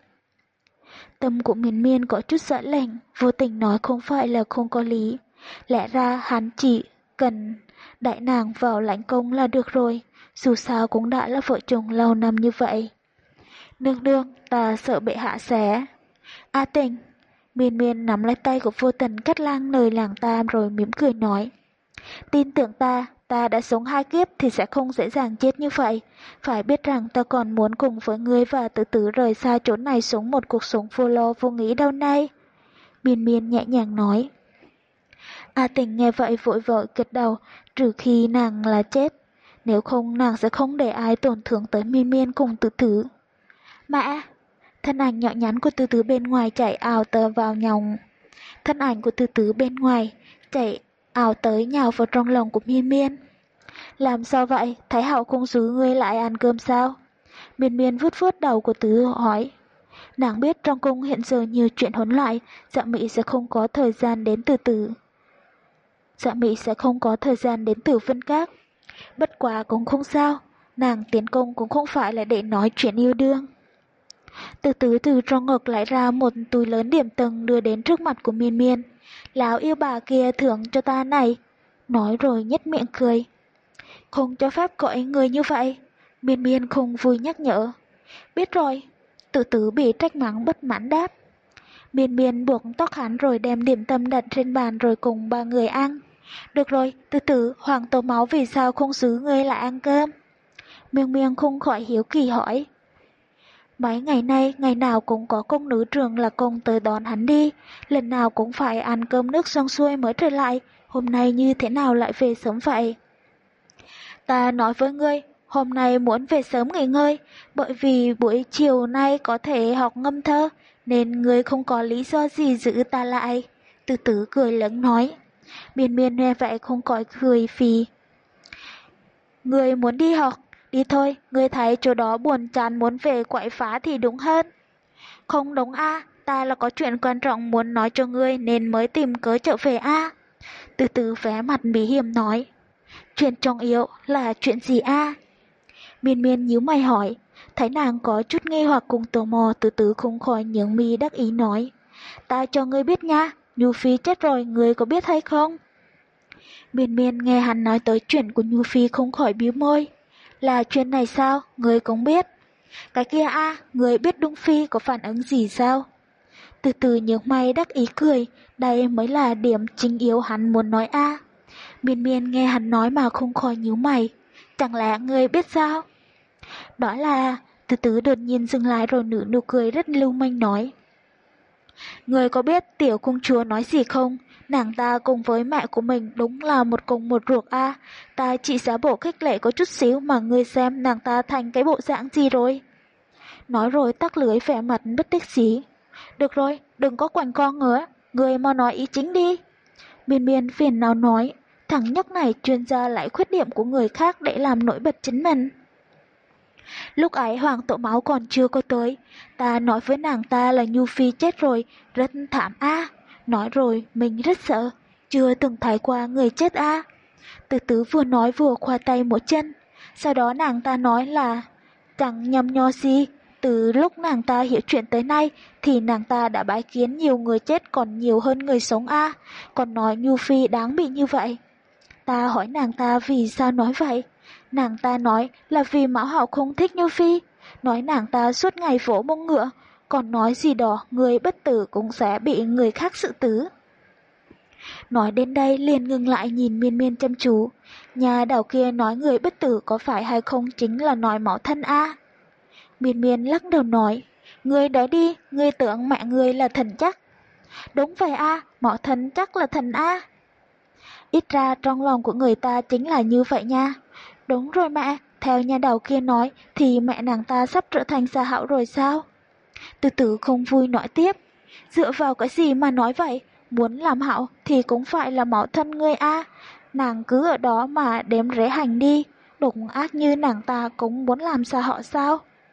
Tâm của Miên Miên có chút giận lạnh, Vô Tình nói không phải là không có lý. Lẽ ra hắn chỉ cần đại nàng vào lãnh công là được rồi. Dù sao cũng đã là vợ chồng lâu năm như vậy. Nương nương, ta sợ bệ hạ sẽ. A Tình. Miên Miên nắm lấy tay của Vô Tình cắt lang lời làng ta rồi mỉm cười nói. Tin tưởng ta, ta đã sống hai kiếp thì sẽ không dễ dàng chết như vậy. Phải biết rằng ta còn muốn cùng với ngươi và tự tử rời xa chỗ này sống một cuộc sống vô lo vô nghĩ đâu nay. Miên Miên nhẹ nhàng nói. A Tình nghe vậy vội vội gật đầu, trừ khi nàng là chết. Nếu không nàng sẽ không để ai tổn thương tới Miên Miên cùng Tử Tử. Mẹ! Thân ảnh nhỏ nhắn của Tử Tử bên ngoài chạy ào tờ vào nhòng. Thân ảnh của Tử Tử bên ngoài chạy ào tới nhào vào trong lòng của Miên Miên. Làm sao vậy? Thái hậu không giữ ngươi lại ăn cơm sao? Miên Miên vuốt vuốt đầu của Tử hỏi. Nàng biết trong cung hiện giờ nhiều chuyện hỗn loạn, Dạ Mỹ sẽ không có thời gian đến Từ Tử. Dạ Mỹ sẽ không có thời gian đến Tử Vân Các. Bất quá cũng không sao, nàng tiến công cũng không phải là để nói chuyện yêu đương. Từ từ từ trong ngực lại ra một túi lớn điểm tâm đưa đến trước mặt của Miên Miên. Lão yêu bà kia thưởng cho ta này. Nói rồi nhếch miệng cười. Không cho phép gọi người như vậy. Miên Miên không vui nhắc nhở. Biết rồi. Từ từ bị trách mắng bất mãn đáp. Miên Miên buộc tóc hắn rồi đem điểm tâm đặt trên bàn rồi cùng ba người ăn. Được rồi, từ từ Hoàng Tổ Máu vì sao không giữ ngươi lại ăn cơm? Miên Miên không khỏi hiếu kỳ hỏi. Mấy ngày nay, ngày nào cũng có công nữ trường là công tới đón hắn đi, lần nào cũng phải ăn cơm nước xong xuôi mới trở lại, hôm nay như thế nào lại về sớm vậy? Ta nói với ngươi, hôm nay muốn về sớm nghỉ ngơi, bởi vì buổi chiều nay có thể học ngâm thơ, nên ngươi không có lý do gì giữ ta lại. Từ từ cười lớn nói. Miên miên nghe vậy không khỏi cười phì. Ngươi muốn đi học, đi thôi, ngươi thấy chỗ đó buồn chán muốn về quậy phá thì đúng hơn. Không đúng a, ta là có chuyện quan trọng muốn nói cho ngươi nên mới tìm cớ trở về a. Từ từ vé mặt bí hiểm nói. Chuyện trọng yếu là chuyện gì a? Miên miên nhíu mày hỏi, thấy nàng có chút nghi hoặc cùng tò mò, từ từ không khỏi nhướng mi đắc ý nói. Ta cho ngươi biết nha, Nhu Phi chết rồi, ngươi có biết hay không? Miên miên nghe hắn nói tới chuyện của Nhu Phi không khỏi bĩu môi. Là chuyện này sao, ngươi cũng biết? Cái kia a, ngươi biết Dung Phi có phản ứng gì sao? Từ từ nhướng mày đắc ý cười, đây mới là điểm chính yếu hắn muốn nói a. Miên miên nghe hắn nói mà không khỏi nhíu mày. Chẳng lẽ ngươi biết sao? Đó là... Từ từ đột nhiên dừng lại rồi nở nụ cười rất lưu manh nói. Ngươi có biết tiểu công chúa nói gì không? Nàng ta cùng với mẹ của mình đúng là một cùng một ruột a. Ta chỉ giả bộ khích lệ có chút xíu mà ngươi xem nàng ta thành cái bộ dạng gì rồi. Nói rồi tắc lưới vẻ mặt bất đắc dĩ. Được rồi, đừng có quanh con nữa, ngươi mau nói ý chính đi. Miên miên phiền nào nói, thằng nhóc này chuyên gia lại khuyết điểm của người khác để làm nổi bật chính mình. Lúc ấy hoàng tổ máu còn chưa có tới, ta nói với nàng ta là Nhu Phi chết rồi, rất thảm a. Nói rồi mình rất sợ, chưa từng thấy qua người chết a. Từ từ vừa nói vừa khoa tay một chân, sau đó nàng ta nói là chẳng nhầm nho gì. Từ lúc nàng ta hiểu chuyện tới nay thì nàng ta đã bái kiến nhiều người chết còn nhiều hơn người sống a, còn nói Nhu Phi đáng bị như vậy. Ta hỏi nàng ta vì sao nói vậy. Nàng ta nói là vì Mão Hạo không thích Nhu Phi, nói nàng ta suốt ngày vỗ mông ngựa, còn nói gì đó người bất tử cũng sẽ bị người khác xử tử. Nói đến đây liền ngừng lại nhìn miên miên chăm chú. Nhà đảo kia nói người bất tử có phải hay không chính là nói Mão thân a. Miên miên lắc đầu nói, ngươi nói đi, ngươi tưởng mẹ ngươi là thần chắc. Đúng vậy a, Mão thân chắc là thần a. Ít ra trong lòng của người ta chính là như vậy nha. Đúng rồi mẹ, theo nhà đầu kia nói thì mẹ nàng ta sắp trở thành Gia Hạo rồi sao? Từ từ không vui nói tiếp. Dựa vào cái gì mà nói vậy? Muốn làm Hạo thì cũng phải là Mão thân ngươi a. Nàng cứ ở đó mà đếm rễ hành đi. Độc ác như nàng ta cũng muốn làm Gia Hạo sao?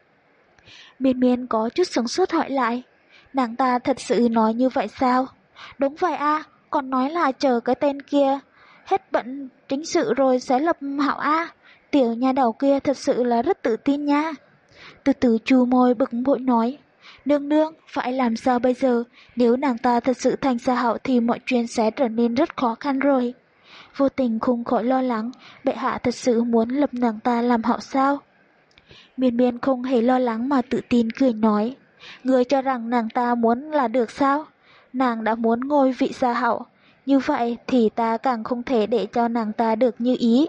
Miên miên có chút sửng sốt hỏi lại. Nàng ta thật sự nói như vậy sao? Đúng vậy a, còn nói là chờ cái tên kia hết bận chính sự rồi sẽ lập Hạo a. Tiểu nhà đầu kia thật sự là rất tự tin nha. Từ từ chu môi bực bội nói. Nương nương, phải làm sao bây giờ? Nếu nàng ta thật sự thành Gia Hạo thì mọi chuyện sẽ trở nên rất khó khăn rồi. Vô tình không khỏi lo lắng, bệ hạ thật sự muốn lập nàng ta làm Hạo sao? Miên miên không hề lo lắng mà tự tin cười nói. Người cho rằng nàng ta muốn là được sao? Nàng đã muốn ngôi vị Gia Hạo, như vậy thì ta càng không thể để cho nàng ta được như ý.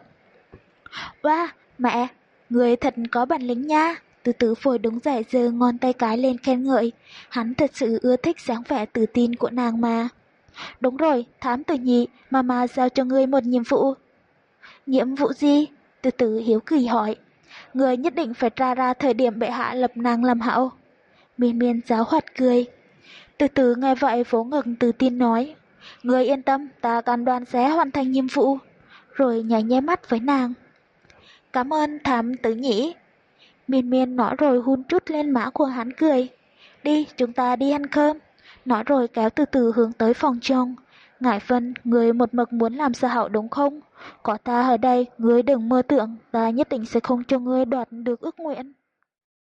Wow, mẹ, người thật có bản lĩnh nha. Từ từ phổi đứng dậy giơ ngón tay cái lên khen ngợi. Hắn thật sự ưa thích dáng vẻ tự tin của nàng mà. Đúng rồi, thám tử nhị, mama giao cho ngươi một nhiệm vụ. Nhiệm vụ gì? Từ từ hiếu kỳ hỏi. Người nhất định phải tra ra thời điểm bệ hạ lập nàng làm Hạo. Miên miên giáo hoạt cười. Từ từ nghe vậy vỗ ngực tự tin nói. Người yên tâm, ta cam đoan sẽ hoàn thành nhiệm vụ. Rồi nháy nháy mắt với nàng. Cảm ơn thám tử nhĩ. Miên miên nói rồi hun chút lên má của hắn cười. Đi, chúng ta đi ăn cơm. Nói rồi kéo từ từ hướng tới phòng trong. Ngải Vân, người một mực muốn làm Gia Hạo đúng không? Có ta ở đây, ngươi đừng mơ tưởng, ta nhất định sẽ không cho ngươi đoạt được ước nguyện.